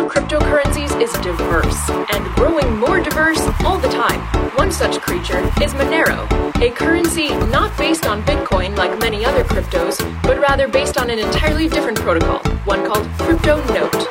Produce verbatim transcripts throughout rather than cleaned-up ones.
cryptocurrencies is diverse and growing more diverse all the time. One such creature is Monero, a currency not based on Bitcoin like many other cryptos, but rather based on an entirely different protocol, one called CryptoNote.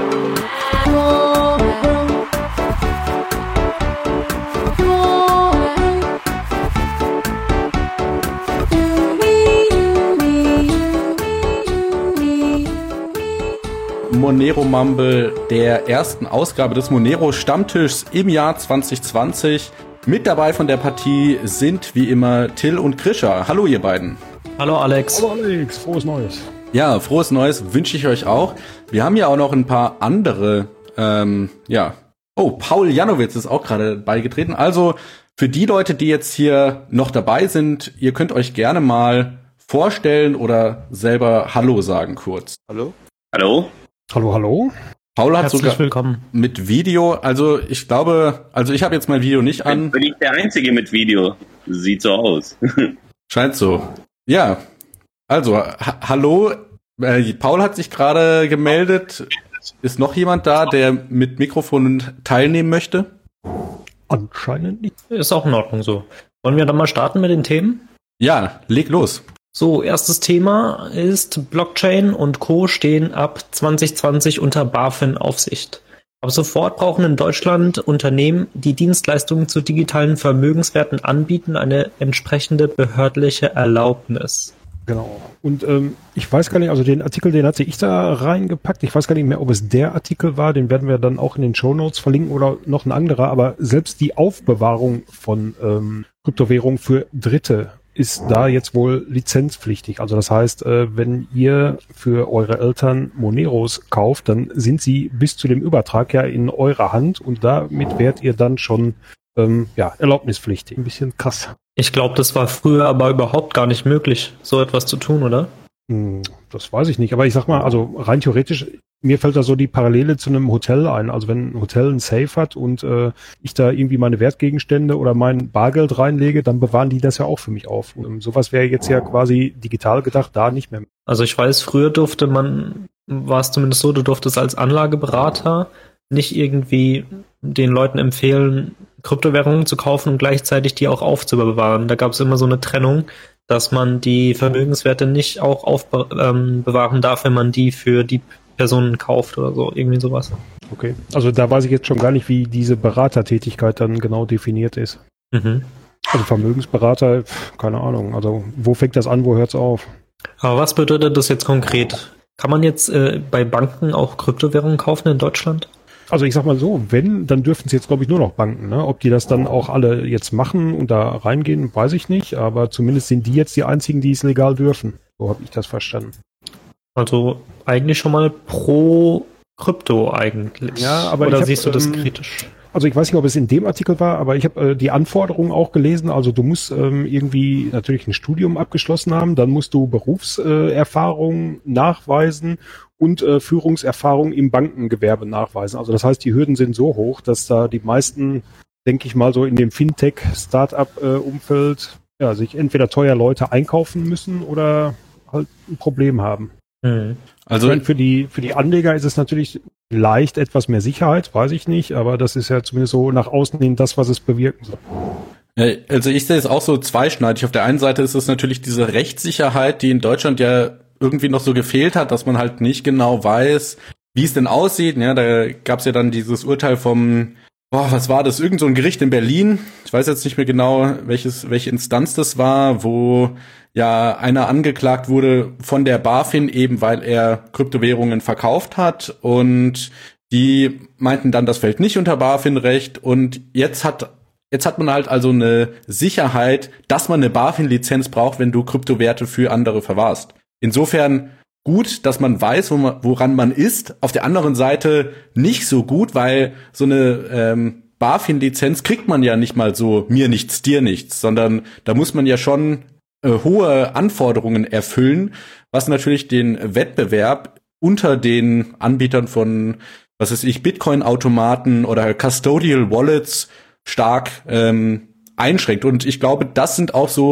Monero Mumble, der ersten Ausgabe des Monero Stammtischs im Jahr zwanzig zwanzig. Mit dabei von der Partie sind wie immer Till und Krischer. Hallo ihr beiden. Hallo Alex. Hallo Alex, frohes Neues. Ja, frohes Neues wünsche ich euch auch. Wir haben ja auch noch ein paar andere, ähm, ja. Oh, Paul Janowitz ist auch gerade beigetreten. Also für die Leute, die jetzt hier noch dabei sind, ihr könnt euch gerne mal vorstellen oder selber Hallo sagen kurz. Hallo. Hallo. Hallo, hallo. Paul hat Herzlich sogar willkommen. mit Video, also ich glaube, also ich habe jetzt mein Video nicht an. Bin ich der Einzige mit Video? Sieht so aus. Scheint so. Ja, also, ha- hallo, äh, Paul hat sich gerade gemeldet. Ist noch jemand da, der mit Mikrofon teilnehmen möchte? Anscheinend nicht. Ist auch in Ordnung so. Wollen wir dann mal starten mit den Themen? Ja, leg los. So, erstes Thema ist Blockchain und Co. stehen ab zwanzig zwanzig unter BaFin-Aufsicht. Ab sofort brauchen in Deutschland Unternehmen, die Dienstleistungen zu digitalen Vermögenswerten anbieten, eine entsprechende behördliche Erlaubnis. Genau. Und ähm, ich weiß gar nicht, also den Artikel, den hatte ich da reingepackt. Ich weiß gar nicht mehr, ob es der Artikel war. Den werden wir dann auch in den Shownotes verlinken oder noch ein anderer. Aber selbst die Aufbewahrung von ähm, Kryptowährungen für Dritte ist da jetzt wohl lizenzpflichtig. Also das heißt, äh, wenn ihr für eure Eltern Moneros kauft, dann sind sie bis zu dem Übertrag ja in eurer Hand und damit werdet ihr dann schon ähm, ja, erlaubnispflichtig. Ein bisschen krass. Ich glaube, das war früher aber überhaupt gar nicht möglich, so etwas zu tun, oder? Hm, das weiß ich nicht. Aber ich sag mal, also rein theoretisch, mir fällt da so die Parallele zu einem Hotel ein. Also wenn ein Hotel ein Safe hat und äh, ich da irgendwie meine Wertgegenstände oder mein Bargeld reinlege, dann bewahren die das ja auch für mich auf. Und sowas wäre jetzt ja quasi digital gedacht, da nicht mehr. Also ich weiß, früher durfte man, war es zumindest so, du durftest als Anlageberater nicht irgendwie den Leuten empfehlen, Kryptowährungen zu kaufen und gleichzeitig die auch aufzubewahren. Da gab es immer so eine Trennung, dass man die Vermögenswerte nicht auch aufbewahren darf, wenn man die für die Personen kauft oder so, irgendwie sowas. Okay, also da weiß ich jetzt schon gar nicht, wie diese Beratertätigkeit dann genau definiert ist. Mhm. Also Vermögensberater, pf, keine Ahnung. Also wo fängt das an, wo hört es auf? Aber was bedeutet das jetzt konkret? Kann man jetzt äh, bei Banken auch Kryptowährungen kaufen in Deutschland? Also ich sag mal so, wenn, dann dürfen es jetzt, glaube ich, nur noch Banken. Ne? Ob die das dann auch alle jetzt machen und da reingehen, weiß ich nicht. Aber zumindest sind die jetzt die einzigen, die es legal dürfen. So habe ich das verstanden. Also eigentlich schon mal pro Krypto eigentlich. Ja, aber Oder ich hab, siehst du das ähm, kritisch? Also ich weiß nicht, ob es in dem Artikel war, aber ich habe äh, die Anforderungen auch gelesen. Also du musst ähm, irgendwie natürlich ein Studium abgeschlossen haben, dann musst du Berufserfahrung äh, nachweisen und äh, Führungserfahrung im Bankengewerbe nachweisen. Also das heißt, die Hürden sind so hoch, dass da die meisten, denke ich mal, so in dem Fintech-Startup-Umfeld äh, ja, sich entweder teuer Leute einkaufen müssen oder halt ein Problem haben. Mhm. Also Ich meine, für die für die Anleger ist es natürlich leicht etwas mehr Sicherheit, weiß ich nicht, aber das ist ja zumindest so nach außen hin das, was es bewirken soll. Ja, also ich sehe es auch so zweischneidig. Auf der einen Seite ist es natürlich diese Rechtssicherheit, die in Deutschland ja irgendwie noch so gefehlt hat, dass man halt nicht genau weiß, wie es denn aussieht. Ja, da gab es ja dann dieses Urteil vom, boah, was war das? Irgend so ein Gericht in Berlin. Ich weiß jetzt nicht mehr genau, welches welche Instanz das war, wo ja einer angeklagt wurde von der BaFin, eben weil er Kryptowährungen verkauft hat. Und die meinten dann, das fällt nicht unter BaFin-Recht. Und jetzt hat Jetzt hat man halt also eine Sicherheit, dass man eine BaFin-Lizenz braucht, wenn du Kryptowerte für andere verwahrst. Insofern gut, dass man weiß, wo man, woran man ist. Auf der anderen Seite nicht so gut, weil so eine ähm, BaFin-Lizenz kriegt man ja nicht mal so mir nichts, dir nichts, sondern da muss man ja schon äh, hohe Anforderungen erfüllen, was natürlich den Wettbewerb unter den Anbietern von, was weiß ich, Bitcoin-Automaten oder Custodial Wallets stark ähm, einschränkt. Und ich glaube, das sind auch so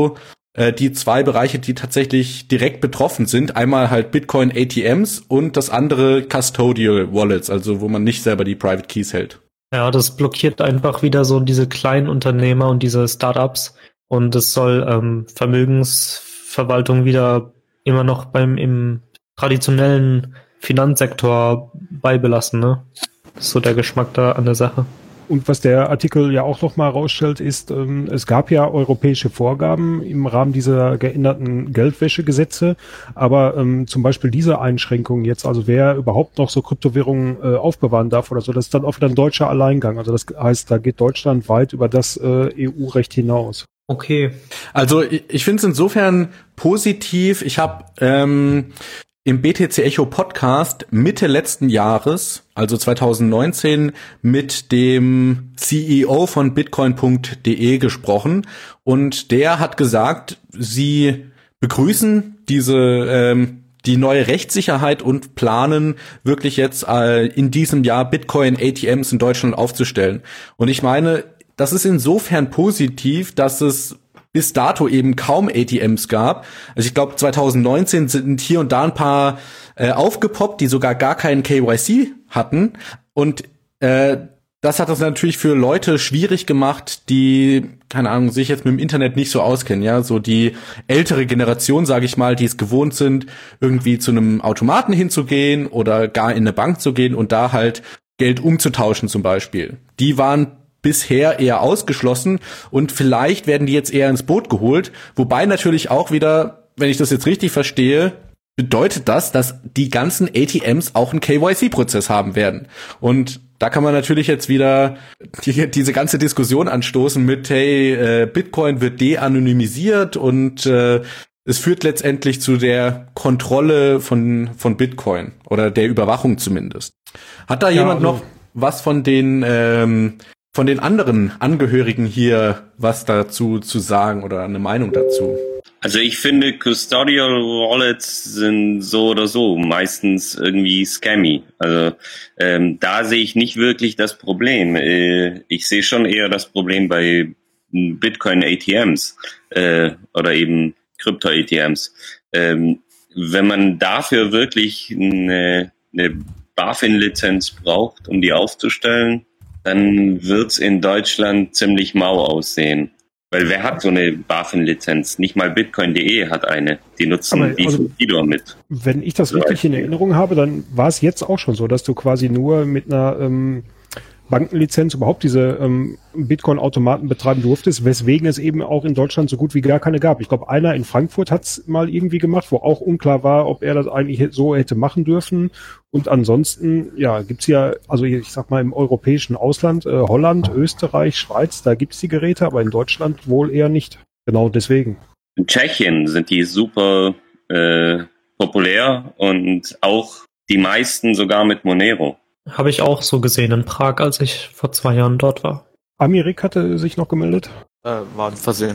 äh, die zwei Bereiche, die tatsächlich direkt betroffen sind. Einmal halt Bitcoin A T Ms und das andere Custodial Wallets, also wo man nicht selber die Private Keys hält. Ja, das blockiert einfach wieder so diese kleinen Unternehmer und diese Startups und es soll ähm, Vermögensverwaltung wieder immer noch beim im traditionellen Finanzsektor beibelassen, ne? Das ist so der Geschmack da an der Sache. Und was der Artikel ja auch noch mal rausstellt, ist, ähm, es gab ja europäische Vorgaben im Rahmen dieser geänderten Geldwäschegesetze, aber ähm, zum Beispiel diese Einschränkungen jetzt, also wer überhaupt noch so Kryptowährungen äh, aufbewahren darf oder so, das ist dann auch wieder ein deutscher Alleingang. Also das heißt, da geht Deutschland weit über das äh, E U-Recht hinaus. Okay. Also ich, ich finde es insofern positiv. Ich habe ähm, im B T C Echo Podcast Mitte letzten Jahres, also zwanzig neunzehn, mit dem C E O von Bitcoin Punkt de gesprochen und der hat gesagt, sie begrüßen diese ähm, die neue Rechtssicherheit und planen wirklich jetzt äh, in diesem Jahr Bitcoin A T Ms in Deutschland aufzustellen. Und ich meine, das ist insofern positiv, dass es bis dato eben kaum A T Ms gab. Also ich glaube, zwanzig neunzehn sind hier und da ein paar äh, aufgepoppt, die sogar gar keinen K Y C hatten. Und äh, das hat das natürlich für Leute schwierig gemacht, die, keine Ahnung, sich jetzt mit dem Internet nicht so auskennen. Ja, so die ältere Generation, sage ich mal, die es gewohnt sind, irgendwie zu einem Automaten hinzugehen oder gar in eine Bank zu gehen und da halt Geld umzutauschen zum Beispiel. Die waren bisher eher ausgeschlossen und vielleicht werden die jetzt eher ins Boot geholt, wobei natürlich auch wieder, wenn ich das jetzt richtig verstehe, bedeutet das, dass die ganzen A T Ms auch einen K Y C-Prozess haben werden. Und da kann man natürlich jetzt wieder die, diese ganze Diskussion anstoßen mit, hey, äh, Bitcoin wird de-anonymisiert und äh, es führt letztendlich zu der Kontrolle von von Bitcoin oder der Überwachung zumindest. Hat da ja, jemand also noch was von den ähm, von den anderen Angehörigen hier was dazu zu sagen oder eine Meinung dazu? Also ich finde, Custodial Wallets sind so oder so meistens irgendwie scammy. Also ähm, da sehe ich nicht wirklich das Problem. Äh, ich sehe schon eher das Problem bei Bitcoin A T Ms äh, oder eben Krypto-A T Ms. Ähm, wenn man dafür wirklich eine, eine BaFin-Lizenz braucht, um die aufzustellen, dann wird's in Deutschland ziemlich mau aussehen. Weil wer hat so eine BaFin-Lizenz? Nicht mal Bitcoin Punkt de hat eine. Die nutzen Aber, die also, von Fido mit. Wenn ich das richtig in Erinnerung habe, dann war es jetzt auch schon so, dass du quasi nur mit einer ähm, Bankenlizenz überhaupt diese ähm, Bitcoin-Automaten betreiben durftest, weswegen es eben auch in Deutschland so gut wie gar keine gab. Ich glaube, einer in Frankfurt hat es mal irgendwie gemacht, wo auch unklar war, ob er das eigentlich so hätte machen dürfen. Und ansonsten, ja, gibt's ja, also ich sag mal im europäischen Ausland, äh, Holland, Österreich, Schweiz, da gibt's die Geräte, aber in Deutschland wohl eher nicht. Genau deswegen. In Tschechien sind die super äh, populär und auch die meisten sogar mit Monero. Habe ich auch so gesehen in Prag, als ich vor zwei Jahren dort war. Amirik hatte sich noch gemeldet. Äh, war ein Versehen.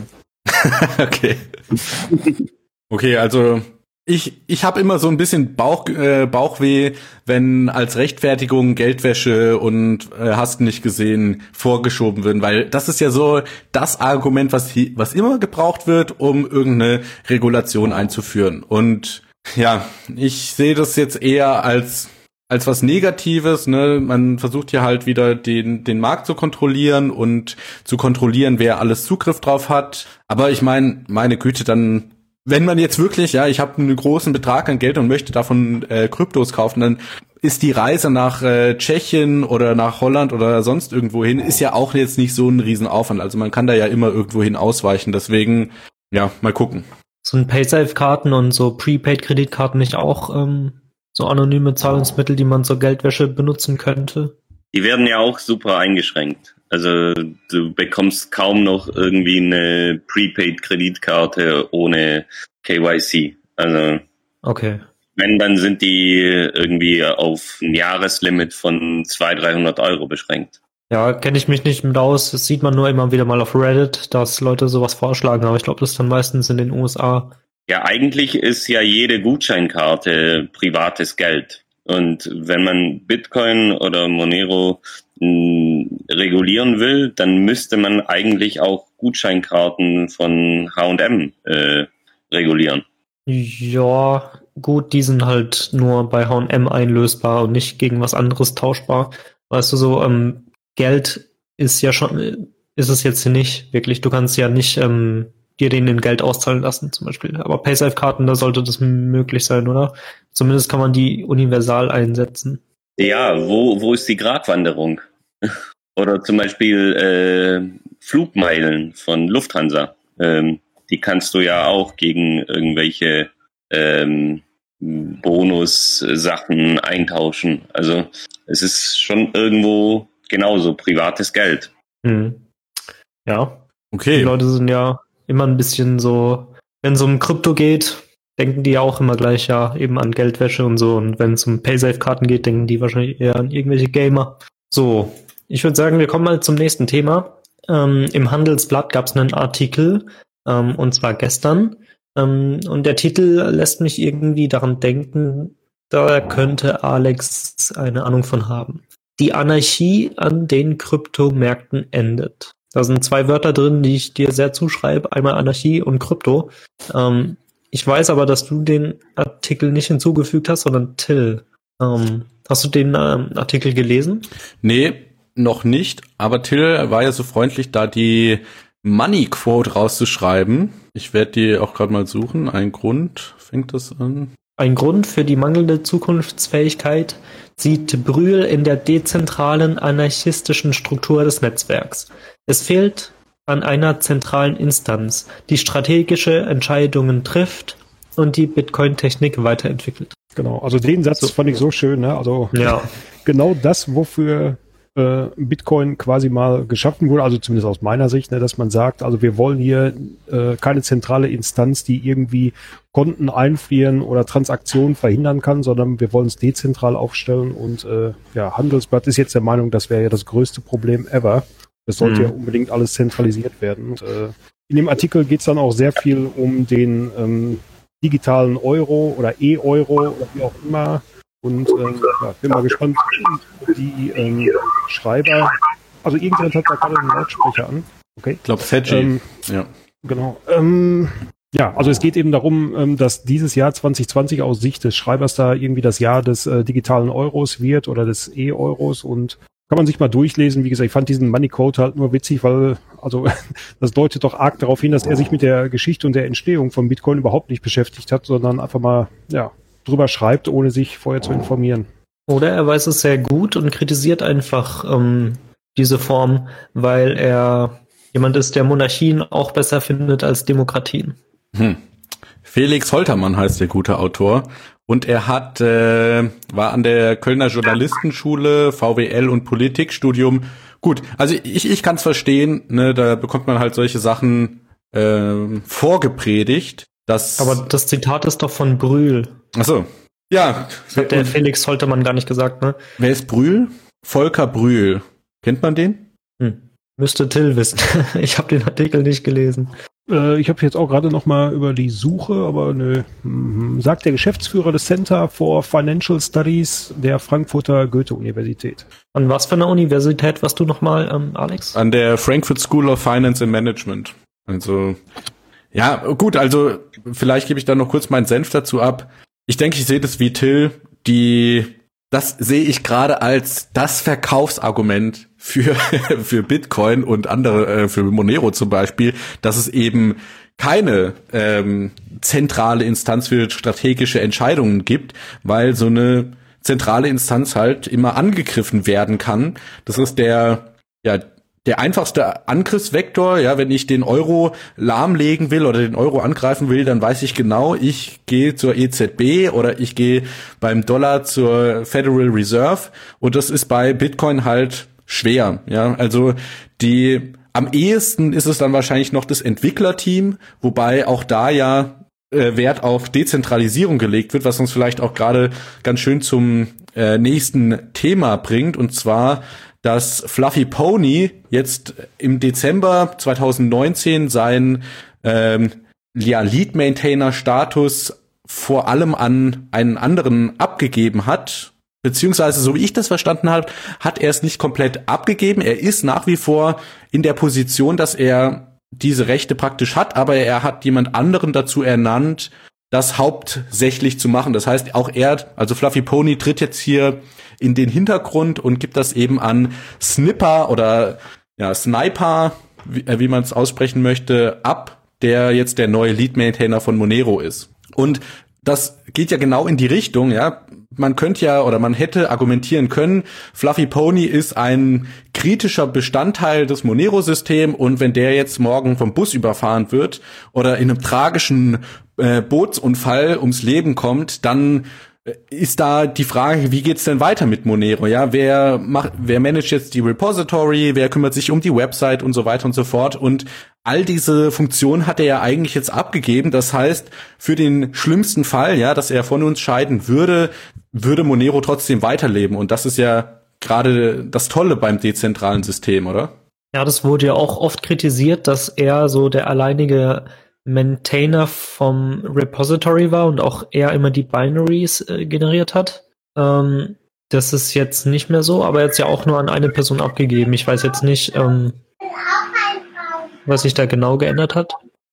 Okay. Okay, also ich ich habe immer so ein bisschen Bauch äh, Bauchweh, wenn als Rechtfertigung Geldwäsche und äh, hast nicht gesehen vorgeschoben werden, weil das ist ja so das Argument, was hi- was immer gebraucht wird, um irgendeine Regulation einzuführen. Und ja, ich sehe das jetzt eher als als was Negatives, ne? Man versucht ja halt wieder den den Markt zu kontrollieren und zu kontrollieren, wer alles Zugriff drauf hat. Aber ich meine, meine Güte, dann, wenn man jetzt wirklich, ja, ich habe einen großen Betrag an Geld und möchte davon äh, Kryptos kaufen, dann ist die Reise nach äh, Tschechien oder nach Holland oder sonst irgendwo hin, ist ja auch jetzt nicht so ein Riesenaufwand. Also man kann da ja immer irgendwo hin ausweichen. Deswegen, ja, mal gucken. So ein Paysafe-Karten und so Prepaid-Kreditkarten nicht auch ähm, so anonyme Zahlungsmittel, die man zur Geldwäsche benutzen könnte? Die werden ja auch super eingeschränkt. Also du bekommst kaum noch irgendwie eine Prepaid-Kreditkarte ohne K Y C. Also Okay. wenn, dann sind die irgendwie auf ein Jahreslimit von zweihundert, dreihundert Euro beschränkt. Ja, kenne ich mich nicht mit aus. Das sieht man nur immer wieder mal auf Reddit, dass Leute sowas vorschlagen. Aber ich glaube, das ist dann meistens in den U S A. Ja, eigentlich ist ja jede Gutscheinkarte privates Geld. Und wenn man Bitcoin oder Monero mh, regulieren will, dann müsste man eigentlich auch Gutscheinkarten von H und M äh, regulieren. Ja, gut, die sind halt nur bei H und M einlösbar und nicht gegen was anderes tauschbar. Weißt du, so ähm, Geld ist ja schon, ist es jetzt nicht wirklich. Du kannst ja nicht ähm, dir den in Geld auszahlen lassen zum Beispiel. Aber PaySafe-Karten, da sollte das möglich sein, oder? Zumindest kann man die universal einsetzen. Ja, wo wo ist die Gratwanderung? Oder zum Beispiel äh, Flugmeilen von Lufthansa. Ähm, die kannst du ja auch gegen irgendwelche ähm, Bonus-Sachen eintauschen. Also es ist schon irgendwo genauso privates Geld. Hm. Ja. Okay. Die Leute sind ja immer ein bisschen so, wenn es um Krypto geht, denken die ja auch immer gleich ja eben an Geldwäsche und so. Und wenn es um PaySafe-Karten geht, denken die wahrscheinlich eher an irgendwelche Gamer. So, ich würde sagen, wir kommen mal zum nächsten Thema. Ähm, im Handelsblatt gab es einen Artikel, ähm, und zwar gestern. Ähm, und der Titel lässt mich irgendwie daran denken, da könnte Alex eine Ahnung von haben. Die Anarchie an den Kryptomärkten endet. Da sind zwei Wörter drin, die ich dir sehr zuschreibe. Einmal Anarchie und Krypto. Ähm, ich weiß aber, dass du den Artikel nicht hinzugefügt hast, sondern Till. Ähm, hast du den ähm, Artikel gelesen? Nee, noch nicht. Aber Till war ja so freundlich, da die Money Quote rauszuschreiben. Ich werde die auch gerade mal suchen. Ein Grund fängt das an. Ein Grund für die mangelnde Zukunftsfähigkeit sieht Brühl in der dezentralen anarchistischen Struktur des Netzwerks. Es fehlt an einer zentralen Instanz, die strategische Entscheidungen trifft und die Bitcoin-Technik weiterentwickelt. Genau, also den Satz So. fand ich so schön, ne? Also Ja. genau das, wofür äh, Bitcoin quasi mal geschaffen wurde, also zumindest aus meiner Sicht, ne, dass man sagt, also wir wollen hier äh, keine zentrale Instanz, die irgendwie Konten einfrieren oder Transaktionen verhindern kann, sondern wir wollen es dezentral aufstellen und äh, ja, Handelsblatt ist jetzt der Meinung, das wäre ja das größte Problem ever. Es sollte Mhm. ja unbedingt alles zentralisiert werden. Und, äh, in dem Artikel geht es dann auch sehr viel um den ähm, digitalen Euro oder E-Euro oder wie auch immer. Und ähm, ja, bin mal gespannt, die ähm, Schreiber, also irgendjemand hat da gerade einen Lautsprecher an. Okay. Ich glaube, Fedgy. Ähm, ja. Genau. Ähm, ja, also es geht eben darum, ähm, dass dieses Jahr zwanzig zwanzig aus Sicht des Schreibers da irgendwie das Jahr des äh, digitalen Euros wird oder des E-Euros und kann man sich mal durchlesen. Wie gesagt, ich fand diesen Money Code halt nur witzig, weil also das deutet doch arg darauf hin, dass er sich mit der Geschichte und der Entstehung von Bitcoin überhaupt nicht beschäftigt hat, sondern einfach mal ja drüber schreibt, ohne sich vorher zu informieren. Oder er weiß es sehr gut und kritisiert einfach ähm, diese Form, weil er jemand ist, der Monarchien auch besser findet als Demokratien. Hm. Felix Holtermann heißt der gute Autor. Und er hat äh, war an der Kölner Journalistenschule, V W L und Politikstudium. Gut, also ich ich kann es verstehen, ne, da bekommt man halt solche Sachen äh, vorgepredigt. Dass Aber das Zitat ist doch von Brühl. Ach so. Ja. Das hat der Felix Holtermann gar nicht gesagt, ne? Wer ist Brühl? Volker Brühl. Kennt man den? Hm. Müsste Till wissen. Ich habe den Artikel nicht gelesen. Äh, ich habe jetzt auch gerade noch mal über die Suche, aber nö. Mhm. Sagt der Geschäftsführer des Center for Financial Studies der Frankfurter Goethe-Universität. An was für einer Universität warst du nochmal, ähm, Alex? An der Frankfurt School of Finance and Management. Also, ja, gut, also vielleicht gebe ich da noch kurz meinen Senf dazu ab. Ich denke, ich sehe das wie Till. Die, das sehe ich gerade als das Verkaufsargument für für Bitcoin und andere, äh, für Monero zum Beispiel, dass es eben keine ähm, zentrale Instanz für strategische Entscheidungen gibt, weil so eine zentrale Instanz halt immer angegriffen werden kann. Das ist der ja der einfachste Angriffsvektor. Ja, wenn ich den Euro lahmlegen will oder den Euro angreifen will, dann weiß ich genau, ich gehe zur E Z B oder ich gehe beim Dollar zur Federal Reserve und das ist bei Bitcoin halt schwer. Ja, also die am ehesten ist es dann wahrscheinlich noch das Entwicklerteam, wobei auch da ja äh, Wert auf Dezentralisierung gelegt wird, was uns vielleicht auch gerade ganz schön zum äh, nächsten Thema bringt, und zwar dass Fluffy Pony jetzt im Dezember zwanzig neunzehn seinen ähm, ja, Lead-Maintainer-Status vor allem an einen anderen abgegeben hat, beziehungsweise so wie ich das verstanden habe, hat er es nicht komplett abgegeben. Er ist nach wie vor in der Position, dass er diese Rechte praktisch hat, aber er hat jemand anderen dazu ernannt, das hauptsächlich zu machen. Das heißt, auch er, also Fluffy Pony, tritt jetzt hier in den Hintergrund und gibt das eben an Snipper oder ja Sniper, wie, äh, wie man es aussprechen möchte, ab, der jetzt der neue Lead-Maintainer von Monero ist. Und das geht ja genau in die Richtung, ja. Man könnte ja oder man hätte argumentieren können, Fluffy Pony ist ein kritischer Bestandteil des Monero-Systems und wenn der jetzt morgen vom Bus überfahren wird oder in einem tragischen äh, Bootsunfall ums Leben kommt, dann ist da die Frage, wie geht's denn weiter mit Monero? Ja, wer macht, wer managt jetzt die Repository, wer kümmert sich um die Website und so weiter und so fort? Und all diese Funktionen hat er ja eigentlich jetzt abgegeben. Das heißt, für den schlimmsten Fall, ja, dass er von uns scheiden würde, würde Monero trotzdem weiterleben. Und das ist ja gerade das Tolle beim dezentralen System, oder? Ja, das wurde ja auch oft kritisiert, dass er so der alleinige Maintainer vom Repository war und auch er immer die Binaries äh, generiert hat. Ähm, das ist jetzt nicht mehr so, aber jetzt ja auch nur an eine Person abgegeben. Ich weiß jetzt nicht, ähm, was sich da genau geändert hat.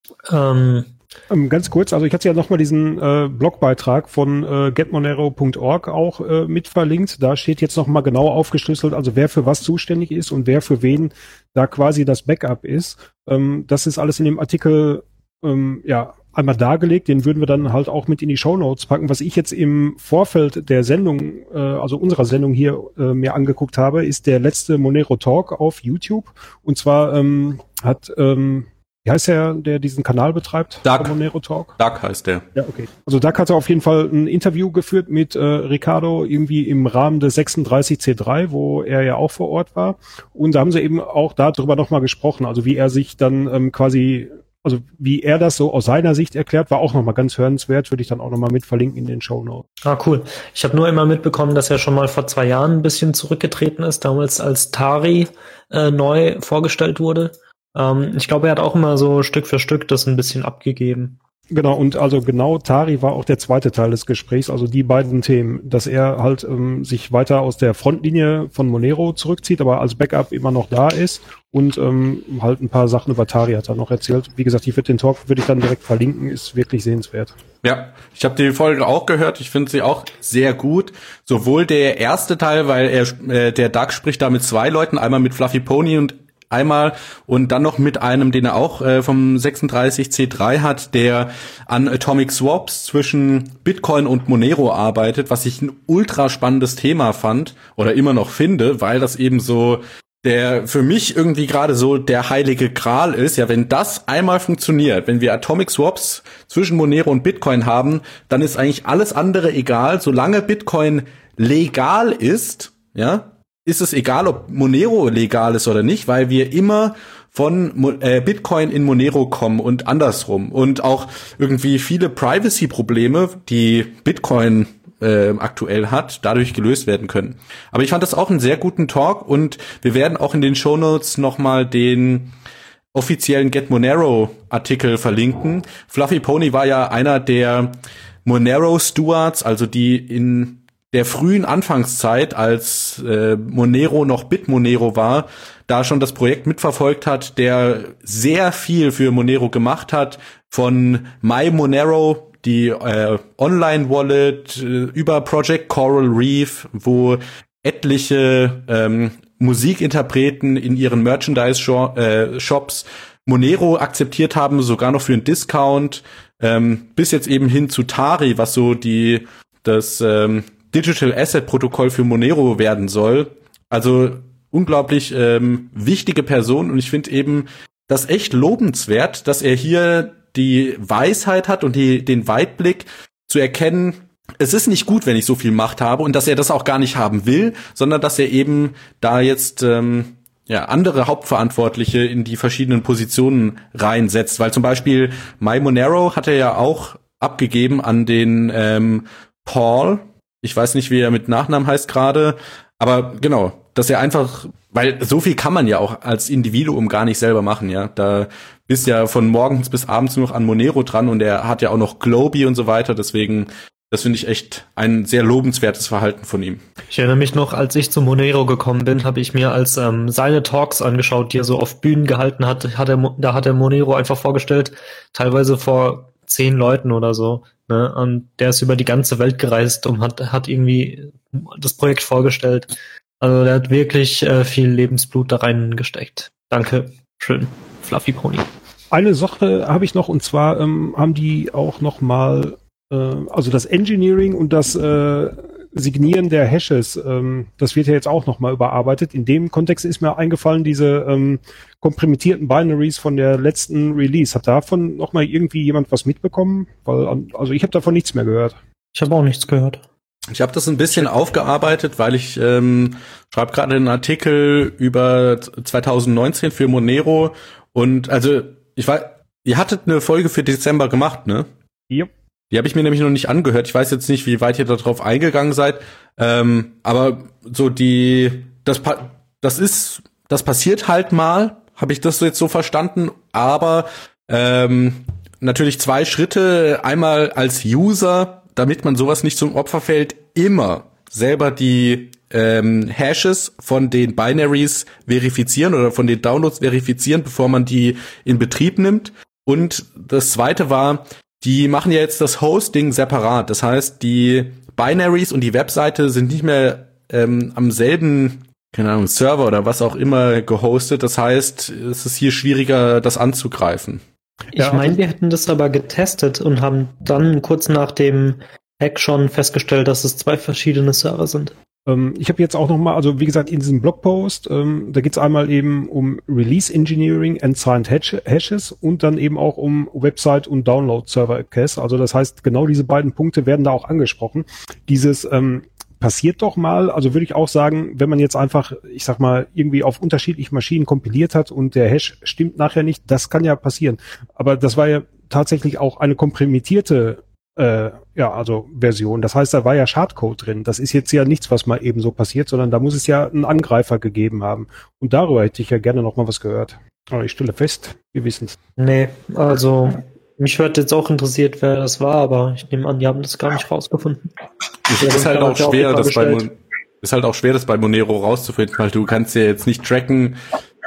Ähm, ähm, ganz kurz, also ich hatte ja nochmal diesen äh, Blogbeitrag von äh, get monero punkt org auch äh, mit verlinkt. Da steht jetzt nochmal genau aufgeschlüsselt, also wer für was zuständig ist und wer für wen da quasi das Backup ist. Ähm, das ist alles in dem Artikel Ähm, ja, einmal dargelegt, den würden wir dann halt auch mit in die Shownotes packen. Was ich jetzt im Vorfeld der Sendung, äh, also unserer Sendung hier äh, mir angeguckt habe, ist der letzte Monero Talk auf YouTube. Und zwar ähm, hat, ähm, wie heißt der, der diesen Kanal betreibt? Doug. Monero Talk? Doug heißt der. Ja, okay. Also Doug hatte auf jeden Fall ein Interview geführt mit äh, Ricardo irgendwie im Rahmen des sechsunddreißig C drei, wo er ja auch vor Ort war. Und da haben sie eben auch darüber nochmal gesprochen, also wie er sich dann ähm, quasi Also wie er das so aus seiner Sicht erklärt, war auch nochmal ganz hörenswert, würde ich dann auch nochmal mit verlinken in den Shownotes. Ah, cool. Ich habe nur immer mitbekommen, dass er schon mal vor zwei Jahren ein bisschen zurückgetreten ist, damals als Tari äh, neu vorgestellt wurde. Ähm, ich glaube, er hat auch immer so Stück für Stück das ein bisschen abgegeben. Genau, und also genau Tari war auch der zweite Teil des Gesprächs, also die beiden Themen, dass er halt ähm, sich weiter aus der Frontlinie von Monero zurückzieht, aber als Backup immer noch da ist und ähm, halt ein paar Sachen über Tari hat er noch erzählt. Wie gesagt, ich würde den Talk würde ich dann direkt verlinken, ist wirklich sehenswert. Ja, ich habe die Folge auch gehört, ich finde sie auch sehr gut. Sowohl der erste Teil, weil er äh, der Doug spricht da mit zwei Leuten, einmal mit Fluffy Pony und einmal und dann noch mit einem, den er auch äh, vom sechsunddreißig C drei hat, der an Atomic Swaps zwischen Bitcoin und Monero arbeitet, was ich ein ultra spannendes Thema fand oder immer noch finde, weil das eben so der für mich irgendwie gerade so der heilige Gral ist. Ja, wenn das einmal funktioniert, wenn wir Atomic Swaps zwischen Monero und Bitcoin haben, dann ist eigentlich alles andere egal, solange Bitcoin legal ist, ja, ist es egal, ob Monero legal ist oder nicht, weil wir immer von Mo- äh, Bitcoin in Monero kommen und andersrum. Und auch irgendwie viele Privacy-Probleme, die Bitcoin äh, aktuell hat, dadurch gelöst werden können. Aber ich fand das auch einen sehr guten Talk und wir werden auch in den Shownotes nochmal den offiziellen Get Monero-Artikel verlinken. Fluffy Pony war ja einer der Monero-Stewards, also die in der frühen Anfangszeit, als äh, Monero noch Bitmonero war, da schon das Projekt mitverfolgt hat, der sehr viel für Monero gemacht hat, von MyMonero, die äh, Online-Wallet, äh, über Project Coral Reef, wo etliche ähm, Musikinterpreten in ihren Merchandise-Shops äh, Monero akzeptiert haben, sogar noch für einen Discount, ähm, bis jetzt eben hin zu Tari, was so die das ähm, Digital Asset Protokoll für Monero werden soll. Also unglaublich ähm, wichtige Person und ich finde eben das echt lobenswert, dass er hier die Weisheit hat und die, den Weitblick zu erkennen, es ist nicht gut, wenn ich so viel Macht habe und dass er das auch gar nicht haben will, sondern dass er eben da jetzt ähm, ja andere Hauptverantwortliche in die verschiedenen Positionen reinsetzt. Weil zum Beispiel MyMonero hat er ja auch abgegeben an den ähm, Paul. Ich weiß nicht, wie er mit Nachnamen heißt gerade, aber genau, dass er einfach, weil so viel kann man ja auch als Individuum gar nicht selber machen, ja. Da bist ja von morgens bis abends nur noch an Monero dran und er hat ja auch noch Globy und so weiter, deswegen, Das finde ich echt ein sehr lobenswertes Verhalten von ihm. Ich erinnere mich noch, als ich zu Monero gekommen bin, habe ich mir als ähm, seine Talks angeschaut, die er so auf Bühnen gehalten hat. hat er, da hat er Monero einfach vorgestellt, teilweise vor zehn Leuten oder so. Ne? Und der ist über die ganze Welt gereist und hat, hat irgendwie das Projekt vorgestellt. Also der hat wirklich äh, viel Lebensblut da reingesteckt. Danke, schön, Fluffy Pony. Eine Sache habe ich noch, und zwar ähm, haben die auch noch mal also das Engineering und das äh, Signieren der Hashes, ähm, das wird ja jetzt auch nochmal überarbeitet. In dem Kontext ist mir eingefallen, diese ähm, komprimierten Binaries von der letzten Release. Hat davon nochmal irgendwie jemand was mitbekommen? Weil, also ich habe davon nichts mehr gehört. Ich habe auch nichts gehört. Ich habe das ein bisschen aufgearbeitet, weil ich ähm, schreibe gerade einen Artikel über zwanzig neunzehn für Monero und also ich weiß, ihr hattet eine Folge für Dezember gemacht, ne? Ja. Die habe ich mir nämlich noch nicht angehört. Ich weiß jetzt nicht, wie weit ihr darauf eingegangen seid. Ähm, aber so die, das, das ist, das passiert halt mal. Habe ich das jetzt so verstanden? Aber ähm, natürlich zwei Schritte. Einmal als User, damit man sowas nicht zum Opfer fällt, immer selber die ähm, Hashes von den Binaries verifizieren oder von den Downloads verifizieren, bevor man die in Betrieb nimmt. Und das zweite war, die machen ja jetzt das Hosting separat. Das heißt, die Binaries und die Webseite sind nicht mehr ähm, am selben, keine Ahnung, Server oder was auch immer gehostet. Das heißt, es ist hier schwieriger, das anzugreifen. Ich Ja, meine, also- wir hätten das aber getestet und haben dann kurz nach dem Hack schon festgestellt, dass es zwei verschiedene Server sind. Ähm, ich habe jetzt auch nochmal, also wie gesagt, in diesem Blogpost, ähm, da geht es einmal eben um Release Engineering and Signed Hashes und dann eben auch um Website und Download Server Cache. Also das heißt, genau diese beiden Punkte werden da auch angesprochen. Dieses ähm, passiert doch mal, also würde ich auch sagen, wenn man jetzt einfach, ich sag mal, irgendwie auf unterschiedlichen Maschinen kompiliert hat und der Hash stimmt nachher nicht, das kann ja passieren. Aber das war ja tatsächlich auch eine komprimierte Äh, ja, also Version. Das heißt, da war ja Schadcode drin. Das ist jetzt ja nichts, was mal eben so passiert, sondern da muss es ja einen Angreifer gegeben haben. Und darüber hätte ich ja gerne noch mal was gehört. Aber ich stelle fest, wir wissen es. Nee, also mich wird jetzt auch interessiert, wer das war, aber ich nehme an, die haben das gar nicht rausgefunden. Es Ja, ist halt dann auch hat ja auch schwer, die das bei Frage Mon- ist halt auch schwer, das bei Monero rauszufinden, weil du kannst ja jetzt nicht tracken,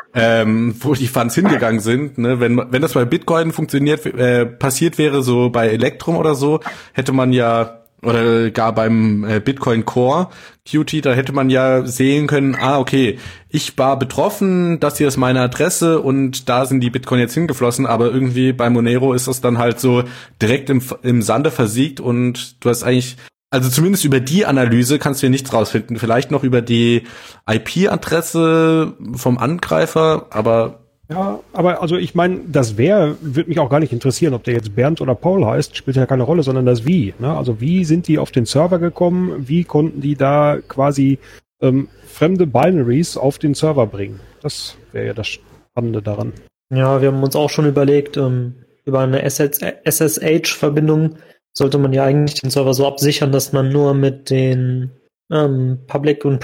ähm, wo die Funds hingegangen sind. Ne? Wenn wenn das bei Bitcoin funktioniert, äh, passiert wäre, so bei Electrum oder so, hätte man ja, oder gar beim äh, Bitcoin Core Q T, da hätte man ja sehen können, ah, okay, ich war betroffen, das hier ist meine Adresse und da sind die Bitcoin jetzt hingeflossen, aber irgendwie bei Monero ist das dann halt so direkt im, im Sande versiegt und du hast eigentlich, also zumindest über die Analyse kannst du hier nichts rausfinden. Vielleicht noch über die I P-Adresse vom Angreifer, aber Ja, aber also ich meine, das Wer würde mich auch gar nicht interessieren, ob der jetzt Bernd oder Paul heißt, spielt ja keine Rolle, sondern das Wie. Ne? Also wie sind die auf den Server gekommen? Wie konnten die da quasi ähm, fremde Binaries auf den Server bringen? Das wäre ja das Spannende daran. Ja, wir haben uns auch schon überlegt, ähm, über eine S S H-Verbindung sollte man ja eigentlich den Server so absichern, dass man nur mit den ähm, Public- und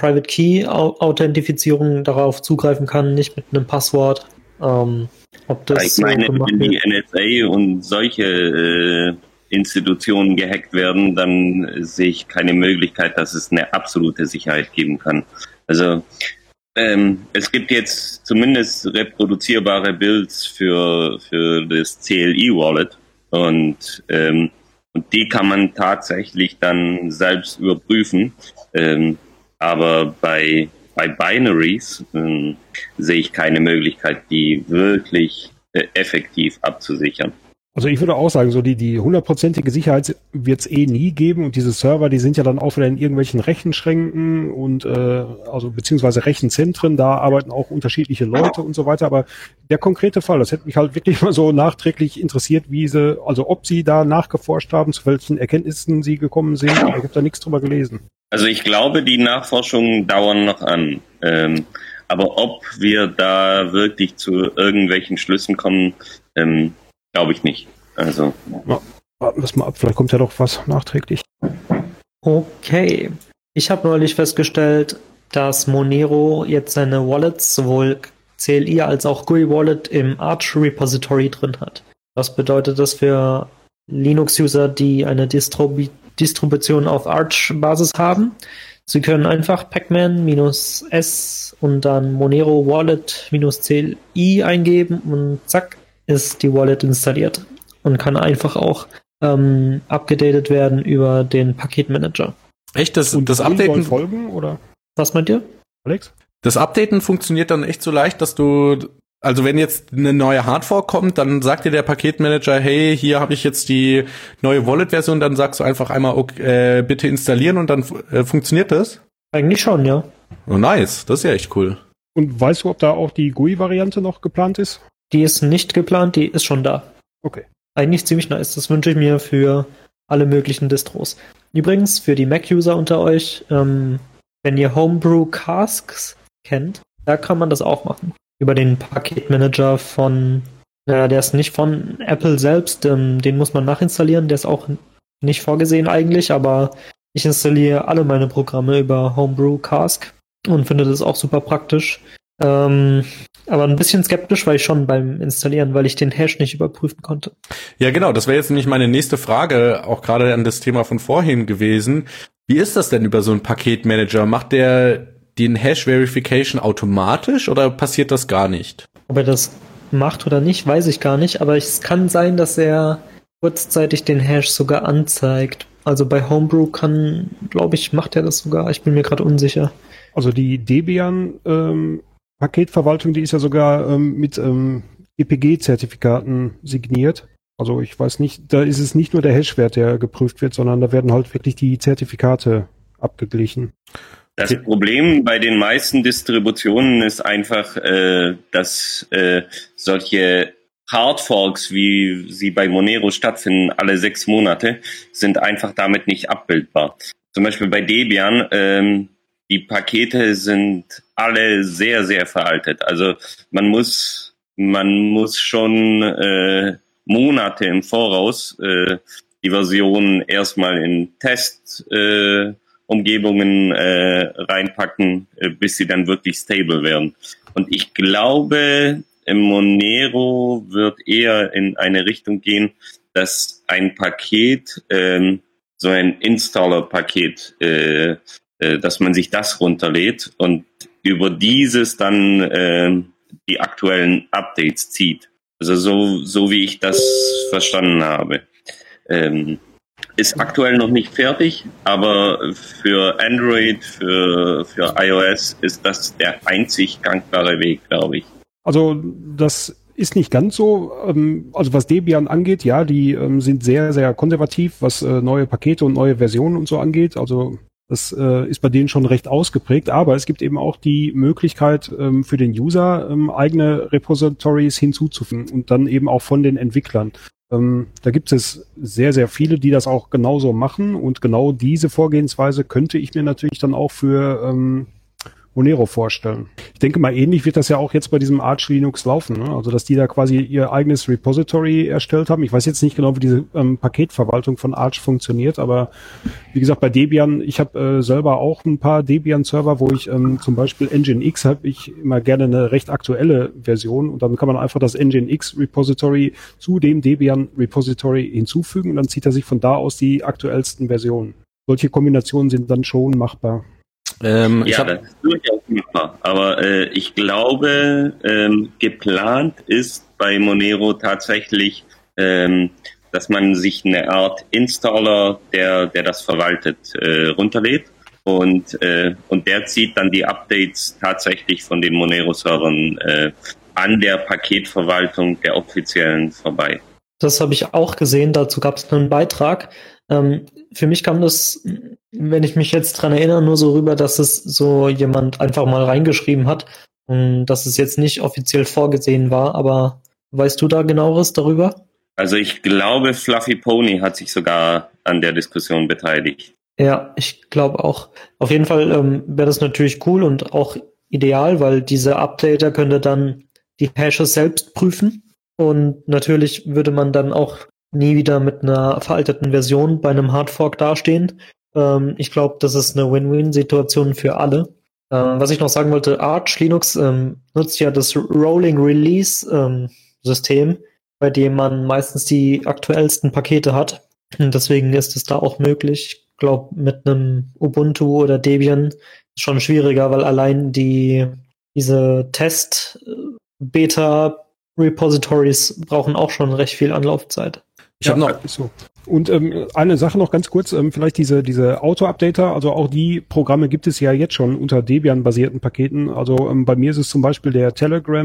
Private-Key-Authentifizierungen darauf zugreifen kann, nicht mit einem Passwort. Ähm, ob das Ich meine, so gemacht wenn die wird. N S A und solche äh, Institutionen gehackt werden, dann sehe ich keine Möglichkeit, dass es eine absolute Sicherheit geben kann. Also ähm, es gibt jetzt zumindest reproduzierbare Builds für für das C L I-Wallet und ähm, und die kann man tatsächlich dann selbst überprüfen. Ähm, aber bei, bei Binaries ähm, sehe ich keine Möglichkeit, die wirklich äh, effektiv abzusichern. Also ich würde auch sagen, so die die hundertprozentige Sicherheit wird es eh nie geben und diese Server, die sind ja dann auch wieder in irgendwelchen Rechenschränken und äh, also beziehungsweise Rechenzentren, da arbeiten auch unterschiedliche Leute und so weiter, aber der konkrete Fall, das hätte mich halt wirklich mal so nachträglich interessiert, wie sie, also ob sie da nachgeforscht haben, zu welchen Erkenntnissen sie gekommen sind, ich habe da nichts drüber gelesen. Also ich glaube, die Nachforschungen dauern noch an. Ähm, aber ob wir da wirklich zu irgendwelchen Schlüssen kommen, ähm, glaube ich nicht. Also Ja, warten wir es mal ab, vielleicht kommt ja doch was nachträglich. Okay. Ich habe neulich festgestellt, dass Monero jetzt seine Wallets, sowohl C L I als auch G U I Wallet, im Arch Repository drin hat. Was bedeutet das für Linux-User, die eine Distro, Distribution auf Arch-Basis haben. Sie können einfach pacman-s und dann Monero Wallet-C L I eingeben und zack, ist die Wallet installiert und kann einfach auch ähm, abgedatet werden über den Paketmanager. Echt? Das, Und das Updaten folgen, oder? Was meint ihr? Alex? Das Updaten funktioniert dann echt so leicht, dass du, also wenn jetzt eine neue Hardfork kommt, dann sagt dir der Paketmanager, hey, hier habe ich jetzt die neue Wallet-Version, dann sagst du einfach einmal, okay, äh, bitte installieren und dann äh, funktioniert das? Eigentlich schon, ja. Oh, nice. Das ist ja echt cool. Und weißt du, ob da auch die G U I-Variante noch geplant ist? Die ist nicht geplant, die ist schon da. Okay. Eigentlich ziemlich nice. Das wünsche ich mir für alle möglichen Distros. Übrigens, für die Mac-User unter euch, ähm, wenn ihr Homebrew Casks kennt, da kann man das auch machen. Über den Paketmanager von, naja, der ist nicht von Apple selbst, ähm, den muss man nachinstallieren, der ist auch nicht vorgesehen eigentlich, aber ich installiere alle meine Programme über Homebrew Cask und finde das auch super praktisch. Ähm, aber ein bisschen skeptisch war ich schon beim Installieren, weil ich den Hash nicht überprüfen konnte. Ja, genau. Das wäre jetzt nämlich meine nächste Frage, auch gerade an das Thema von vorhin gewesen. Wie ist das denn über so einen Paketmanager? Macht der den Hash-Verification automatisch oder passiert das gar nicht? Ob er das macht oder nicht, weiß ich gar nicht, aber es kann sein, dass er kurzzeitig den Hash sogar anzeigt. Also bei Homebrew kann, glaube ich, macht er das sogar. Ich bin mir gerade unsicher. Also die Debian ähm, Paketverwaltung, die ist ja sogar ähm, mit ähm, E P G-Zertifikaten signiert. Also ich weiß nicht, da ist es nicht nur der Hashwert, der geprüft wird, sondern da werden halt wirklich die Zertifikate abgeglichen. Das Problem bei den meisten Distributionen ist einfach, äh, dass äh, solche Hardforks, wie sie bei Monero stattfinden, alle sechs Monate, sind einfach damit nicht abbildbar. Zum Beispiel bei Debian, ähm, die Pakete sind alle sehr, sehr veraltet. Also man muss, man muss schon äh, Monate im Voraus äh, die Version erstmal in Test äh, Umgebungen äh, reinpacken, äh, bis sie dann wirklich stable werden. Und ich glaube, Monero wird eher in eine Richtung gehen, dass ein Paket, ähm, so ein Installer-Paket, äh, äh, dass man sich das runterlädt und über dieses dann äh, die aktuellen Updates zieht. Also so, so wie ich das verstanden habe. Ähm, Ist aktuell noch nicht fertig, aber für Android, für, für iOS ist das der einzig gangbare Weg, glaube ich. Also das ist nicht ganz so. Ähm, also was Debian angeht, ja, die ähm, sind sehr, sehr konservativ, was äh, neue Pakete und neue Versionen und so angeht. Also das äh, ist bei denen schon recht ausgeprägt. Aber es gibt eben auch die Möglichkeit ähm, für den User ähm, eigene Repositories hinzuzufügen und dann eben auch von den Entwicklern. Ähm, da gibt es sehr, sehr viele, die das auch genauso machen und genau diese Vorgehensweise könnte ich mir natürlich dann auch für ähm, Monero vorstellen. Ich denke mal, ähnlich wird das ja auch jetzt bei diesem Arch Linux laufen, ne? Also dass die da quasi ihr eigenes Repository erstellt haben. Ich weiß jetzt nicht genau, wie diese ähm, Paketverwaltung von Arch funktioniert, aber wie gesagt, bei Debian, ich habe äh, selber auch ein paar Debian-Server, wo ich ähm, zum Beispiel Nginx habe ich immer gerne eine recht aktuelle Version und dann kann man einfach das Nginx-Repository zu dem Debian-Repository hinzufügen und dann zieht er sich von da aus die aktuellsten Versionen. Solche Kombinationen sind dann schon machbar. Ähm, ich ja, hab, das ist durchaus machbar. Aber äh, ich glaube, ähm, geplant ist bei Monero tatsächlich, ähm, dass man sich eine Art Installer, der, der das verwaltet, äh, runterlädt. Und, äh, und der zieht dann die Updates tatsächlich von den Monero-Servern äh, an der Paketverwaltung der offiziellen vorbei. Das habe ich auch gesehen, dazu gab es einen Beitrag. Ähm, für mich kam das, wenn ich mich jetzt dran erinnere, nur so rüber, dass es so jemand einfach mal reingeschrieben hat und dass es jetzt nicht offiziell vorgesehen war, aber weißt du da genaueres darüber? Also ich glaube, Fluffy Pony hat sich sogar an der Diskussion beteiligt. Ja, ich glaube auch. Auf jeden Fall ähm, wäre das natürlich cool und auch ideal, weil diese Updater könnte dann die Hashes selbst prüfen und natürlich würde man dann auch nie wieder mit einer veralteten Version bei einem Hardfork dastehen. Ähm, ich glaube, das ist eine Win-Win-Situation für alle. Ähm, was ich noch sagen wollte, Arch Linux ähm, nutzt ja das Rolling Release ähm, System, bei dem man meistens die aktuellsten Pakete hat. Und deswegen ist es da auch möglich. Ich glaube, mit einem Ubuntu oder Debian ist schon schwieriger, weil allein die diese Test-Beta-Repositories brauchen auch schon recht viel Anlaufzeit. Ich habe ja, noch so. Und ähm, eine Sache noch ganz kurz, ähm, vielleicht diese diese Auto-Updater, also auch die Programme gibt es ja jetzt schon unter Debian-basierten Paketen. Also ähm, bei mir ist es zum Beispiel der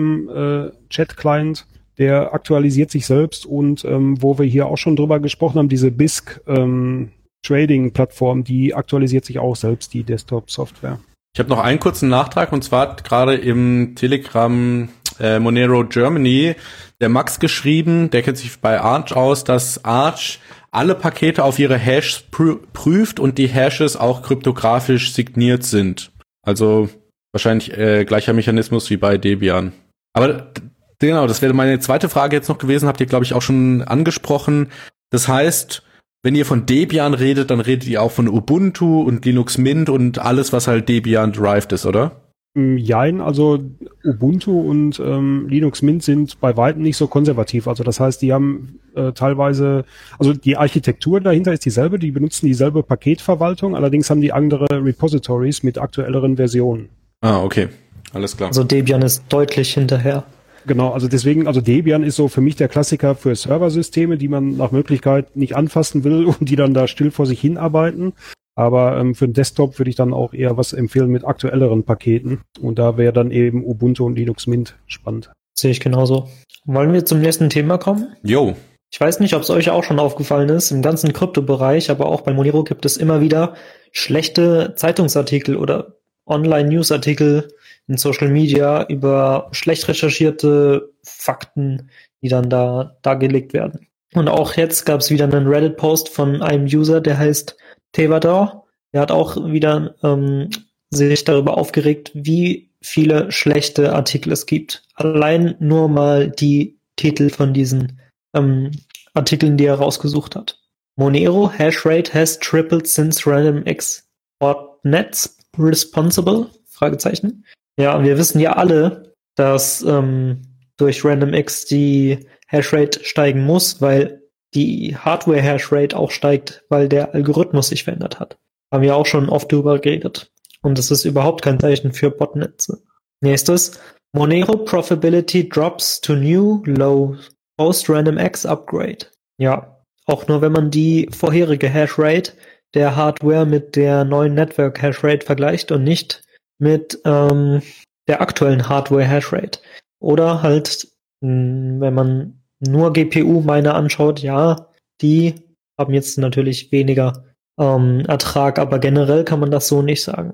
Telegram-Chat-Client, äh, der aktualisiert sich selbst und ähm, wo wir hier auch schon drüber gesprochen haben, diese B I S C ähm, Trading-Plattform, die aktualisiert sich auch selbst, die Desktop-Software. Ich habe noch einen kurzen Nachtrag, und zwar hat gerade im Telegram äh, Monero Germany der Max geschrieben, der kennt sich bei Arch aus, dass Arch alle Pakete auf ihre Hashes prü- prüft und die Hashes auch kryptografisch signiert sind. Also wahrscheinlich äh, gleicher Mechanismus wie bei Debian. Aber genau, das wäre meine zweite Frage jetzt noch gewesen, habt ihr, glaube ich, auch schon angesprochen. Das heißt, wenn ihr von Debian redet, dann redet ihr auch von Ubuntu und Linux Mint und alles, was halt Debian-derived ist, oder? Jein, also Ubuntu und ähm, Linux Mint sind bei weitem nicht so konservativ. Also das heißt, die haben äh, teilweise, also die Architektur dahinter ist dieselbe, die benutzen dieselbe Paketverwaltung, allerdings haben die andere Repositories mit aktuelleren Versionen. Ah, okay. Alles klar. Also Debian ist deutlich hinterher. Genau, also deswegen, also Debian ist so für mich der Klassiker für Serversysteme, die man nach Möglichkeit nicht anfassen will und die dann da still vor sich hinarbeiten. Aber ähm, für den Desktop würde ich dann auch eher was empfehlen mit aktuelleren Paketen. Und da wäre dann eben Ubuntu und Linux Mint spannend. Sehe ich genauso. Wollen wir zum nächsten Thema kommen? Jo. Ich weiß nicht, ob es euch auch schon aufgefallen ist. Im ganzen Kryptobereich, aber auch bei Monero gibt es immer wieder schlechte Zeitungsartikel oder Online-News-Artikel in Social Media über schlecht recherchierte Fakten, die dann da dargelegt werden. Und auch jetzt gab es wieder einen Reddit-Post von einem User, der heißt Tevador. Der hat auch wieder ähm, sich darüber aufgeregt, wie viele schlechte Artikel es gibt. Allein nur mal die Titel von diesen ähm, Artikeln, die er rausgesucht hat. Monero Hashrate has tripled since RandomX botnets responsible? Fragezeichen. Ja, wir wissen ja alle, dass ähm, durch RandomX die Hashrate steigen muss, weil die Hardware-Hashrate auch steigt, weil der Algorithmus sich verändert hat. Haben wir auch schon oft drüber geredet. Und das ist überhaupt kein Zeichen für Botnetze. Nächstes. Monero Profitability drops to new low post-RandomX upgrade. Ja, auch nur wenn man die vorherige Hashrate der Hardware mit der neuen Network-Hashrate vergleicht und nicht mit ähm, der aktuellen Hardware-Hashrate. Oder halt, mh, wenn man nur G P U-Miner anschaut, ja, die haben jetzt natürlich weniger ähm, Ertrag, aber generell kann man das so nicht sagen.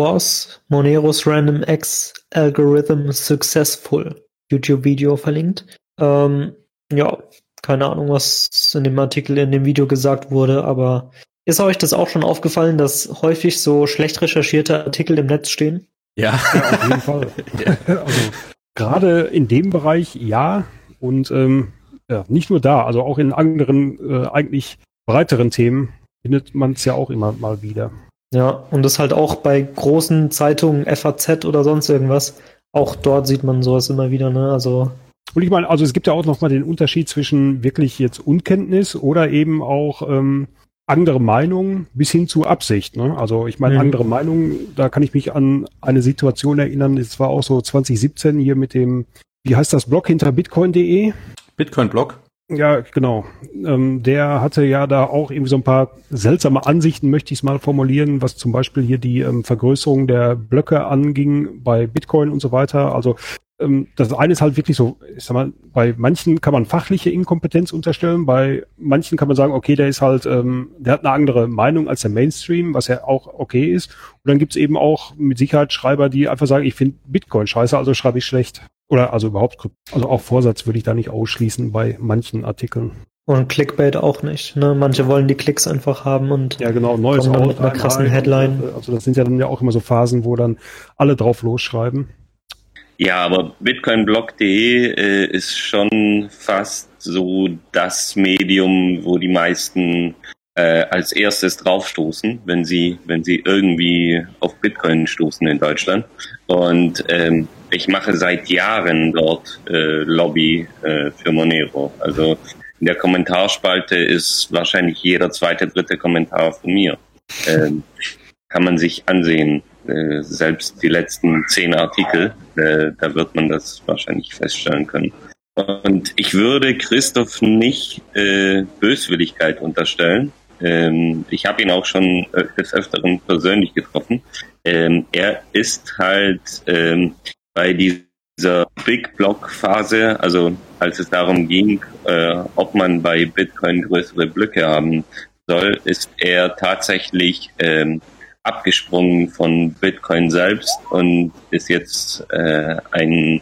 Was Monero's RandomX Algorithm successful? YouTube-Video verlinkt. Ähm, ja, keine Ahnung, was in dem Artikel, in dem Video gesagt wurde, aber ist euch das auch schon aufgefallen, dass häufig so schlecht recherchierte Artikel im Netz stehen? Ja, ja auf jeden Fall. Also gerade in dem Bereich ja. Und ähm, ja, nicht nur da, also auch in anderen, äh, eigentlich breiteren Themen findet man es ja auch immer mal wieder. Ja, und das halt auch bei großen Zeitungen, F A Z oder sonst irgendwas, auch dort sieht man sowas immer wieder, ne? Also und ich meine, also es gibt ja auch nochmal den Unterschied zwischen wirklich jetzt Unkenntnis oder eben auch ähm, andere Meinungen bis hin zu Absicht, ne? Also ich meine, mhm. andere Meinungen, da kann ich mich an eine Situation erinnern, es war auch so zwanzig siebzehn hier mit dem, wie heißt das Blog hinter bitcoin punkt de? Bitcoin-Blog? Ja, genau. Ähm, der hatte ja da auch irgendwie so ein paar seltsame Ansichten, möchte ich es mal formulieren, was zum Beispiel hier die ähm, Vergrößerung der Blöcke anging bei Bitcoin und so weiter. Also ähm, das eine ist halt wirklich so, ich sag mal, bei manchen kann man fachliche Inkompetenz unterstellen, bei manchen kann man sagen, okay, der ist halt, ähm, der hat eine andere Meinung als der Mainstream, was ja auch okay ist. Und dann gibt's eben auch mit Sicherheit Schreiber, die einfach sagen, ich finde Bitcoin scheiße, also schreibe ich schlecht. Oder also überhaupt, also auch Vorsatz würde ich da nicht ausschließen bei manchen Artikeln. Und Clickbait auch nicht, ne? Manche wollen die Klicks einfach haben und ja genau, neues kommen dann auch mit einer krassen Headline. Also das sind ja dann ja auch immer so Phasen, wo dann alle drauf losschreiben. Ja, aber bitcoinblog punkt de äh, ist schon fast so das Medium, wo die meisten äh, als erstes draufstoßen, wenn sie wenn sie irgendwie auf Bitcoin stoßen in Deutschland. Und ähm, ich mache seit Jahren dort äh, Lobby äh, für Monero. Also in der Kommentarspalte ist wahrscheinlich jeder zweite, dritte Kommentar von mir. Ähm, kann man sich ansehen. Äh, selbst die letzten zehn Artikel, äh, da wird man das wahrscheinlich feststellen können. Und ich würde Christoph nicht äh, Böswilligkeit unterstellen. Ähm, ich habe ihn auch schon äh, des Öfteren persönlich getroffen. Ähm, er ist halt ähm, bei dieser Big Block Phase, also als es darum ging, äh, ob man bei Bitcoin größere Blöcke haben soll, ist er tatsächlich ähm, abgesprungen von Bitcoin selbst und ist jetzt äh, ein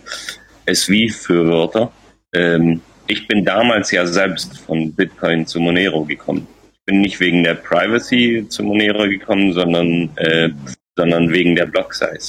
S V-Fürworter. Ähm, ich bin damals ja selbst von Bitcoin zu Monero gekommen. Ich bin nicht wegen der Privacy zu Monero gekommen, sondern, äh, sondern wegen der Block Size.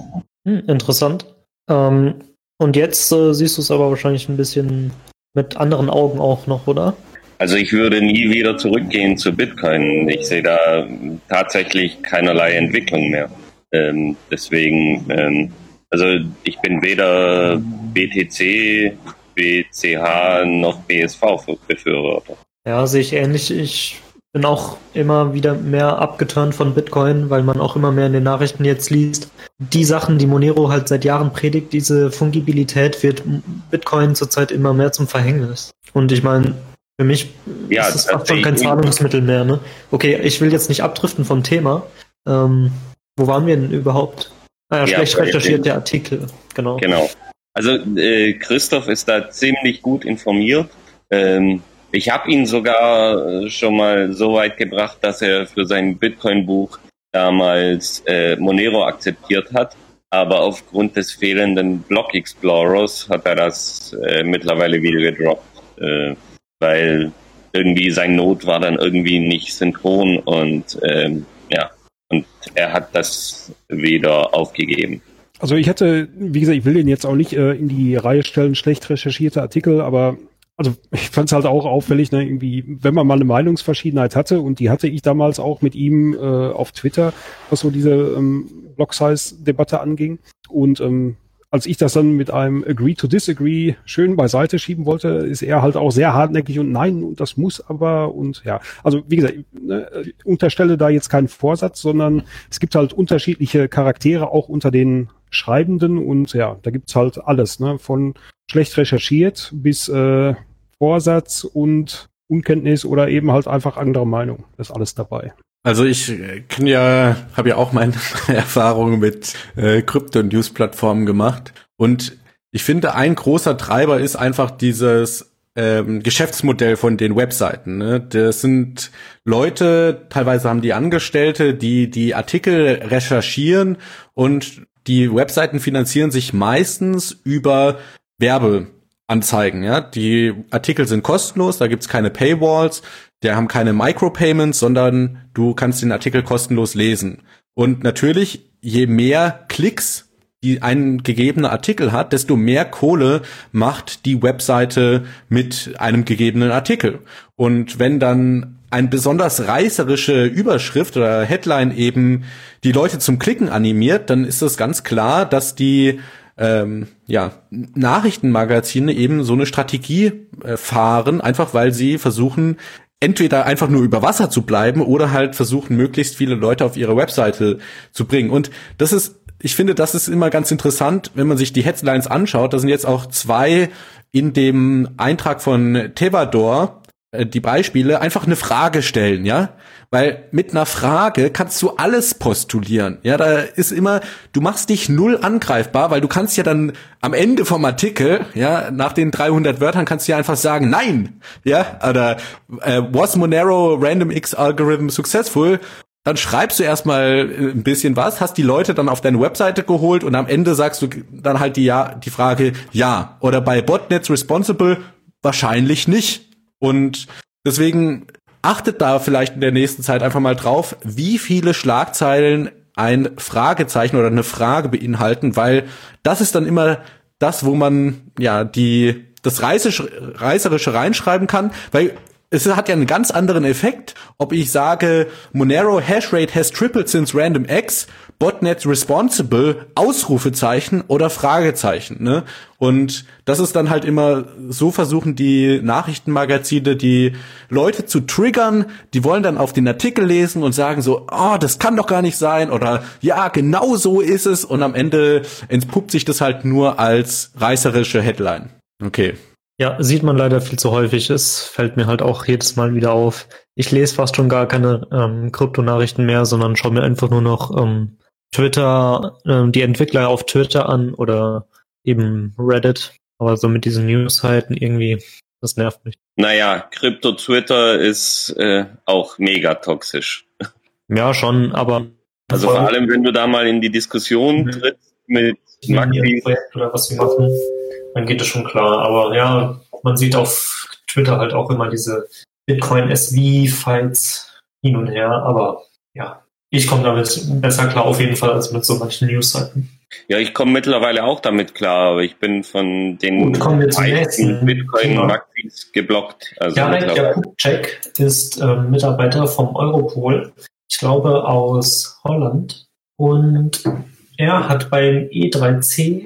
Hm, interessant. Ähm, und jetzt äh, siehst du es aber wahrscheinlich ein bisschen mit anderen Augen auch noch, oder? Also ich würde nie wieder zurückgehen zu Bitcoin. Ich sehe da tatsächlich keinerlei Entwicklung mehr. Ähm, deswegen, ähm, also ich bin weder B T C, B C H noch B S V-Befürworter. Ja, sehe ich ähnlich. Ich bin auch immer wieder mehr abgeturnt von Bitcoin, weil man auch immer mehr in den Nachrichten jetzt liest. Die Sachen, die Monero halt seit Jahren predigt, diese Fungibilität, wird Bitcoin zurzeit immer mehr zum Verhängnis. Und ich meine, für mich ja, ist es fast schon kein Zahlungsmittel mehr. Ne? Okay, ich will jetzt nicht abdriften vom Thema. Ähm, wo waren wir denn überhaupt? Ah ja, schlecht ja, recherchiert der Artikel. Genau. Genau. Also äh, Christoph ist da ziemlich gut informiert. Ähm, ich habe ihn sogar schon mal so weit gebracht, dass er für sein Bitcoin-Buch damals äh, Monero akzeptiert hat. Aber aufgrund des fehlenden Block Explorers hat er das äh, mittlerweile wieder gedroppt. Äh, weil irgendwie sein Node war dann irgendwie nicht synchron und ähm, ja, und er hat das wieder aufgegeben. Also ich hätte, wie gesagt, ich will den jetzt auch nicht äh, in die Reihe stellen, schlecht recherchierte Artikel, aber also ich fand es halt auch auffällig, ne, irgendwie, wenn man mal eine Meinungsverschiedenheit hatte, und die hatte ich damals auch mit ihm äh, auf Twitter, was so diese ähm, Block-Size-Debatte anging. Und ähm, als ich das dann mit einem Agree to Disagree schön beiseite schieben wollte, ist er halt auch sehr hartnäckig und nein, und das muss aber, und ja, also wie gesagt, ne, unterstelle da jetzt keinen Vorsatz, sondern es gibt halt unterschiedliche Charaktere auch unter den Schreibenden, und ja, da gibt's halt alles, ne, von schlecht recherchiert bis äh, Vorsatz und Unkenntnis oder eben halt einfach andere Meinung. Das ist alles dabei. Also ich kann ja, habe ja auch meine Erfahrungen mit äh, Krypto-News-Plattformen gemacht, und ich finde, ein großer Treiber ist einfach dieses ähm, Geschäftsmodell von den Webseiten. Ne? Das sind Leute, teilweise haben die Angestellte, die die Artikel recherchieren, und die Webseiten finanzieren sich meistens über Werbeanzeigen. Ja, die Artikel sind kostenlos, da gibt's keine Paywalls. Die haben keine Micropayments, sondern du kannst den Artikel kostenlos lesen. Und natürlich, je mehr Klicks die ein gegebener Artikel hat, desto mehr Kohle macht die Webseite mit einem gegebenen Artikel. Und wenn dann eine besonders reißerische Überschrift oder Headline eben die Leute zum Klicken animiert, dann ist es ganz klar, dass die ähm, ja, Nachrichtenmagazine eben so eine Strategie äh, fahren, einfach weil sie versuchen, entweder einfach nur über Wasser zu bleiben oder halt versuchen, möglichst viele Leute auf ihre Webseite zu bringen. Und das ist, ich finde, das ist immer ganz interessant, wenn man sich die Headlines anschaut. Da sind jetzt auch zwei in dem Eintrag von Tevador, äh, die Beispiele, einfach eine Frage stellen, ja? Weil mit einer Frage kannst du alles postulieren. Ja, da ist immer, du machst dich null angreifbar, weil du kannst ja dann am Ende vom Artikel, ja, nach den dreihundert Wörtern kannst du ja einfach sagen, nein, ja, oder äh, was Monero Random X Algorithm successful? Dann schreibst du erstmal ein bisschen was, hast die Leute dann auf deine Webseite geholt, und am Ende sagst du dann halt die ja die Frage ja, oder bei Botnets responsible wahrscheinlich nicht. Und deswegen achtet da vielleicht in der nächsten Zeit einfach mal drauf, wie viele Schlagzeilen ein Fragezeichen oder eine Frage beinhalten, weil das ist dann immer das, wo man ja die das Reißerische, Reißerische reinschreiben kann, weil es hat ja einen ganz anderen Effekt, ob ich sage, Monero Hashrate has tripled since random X, Botnet responsible, Ausrufezeichen oder Fragezeichen, ne? Und das ist dann halt immer, so versuchen die Nachrichtenmagazine die Leute zu triggern, die wollen dann auf den Artikel lesen und sagen so, oh, das kann doch gar nicht sein oder ja, genau so ist es und am Ende entpuppt sich das halt nur als reißerische Headline. Okay. Ja, sieht man leider viel zu häufig. Es fällt mir halt auch jedes Mal wieder auf. Ich lese fast schon gar keine ähm, Kryptonachrichten mehr, sondern schaue mir einfach nur noch ähm, Twitter, ähm, die Entwickler auf Twitter an oder eben Reddit. Aber so mit diesen News-Seiten irgendwie, das nervt mich. Naja, Krypto-Twitter ist äh, auch mega toxisch. Ja, schon, aber... Also vor allem, wenn du da mal in die Diskussion trittst mit Maxi Projekt oder was sie machen, dann geht es schon klar. Aber ja, man sieht auf Twitter halt auch immer diese Bitcoin-S V-Files hin und her. Aber ja, ich komme damit besser klar auf jeden Fall als mit so manchen News-Seiten. Ja, ich komme mittlerweile auch damit klar, aber ich bin von den meisten Bitcoin-Maxis geblockt. Also ja, der Kupczek ist äh, Mitarbeiter vom Europol, ich glaube aus Holland. Und er hat beim E drei C,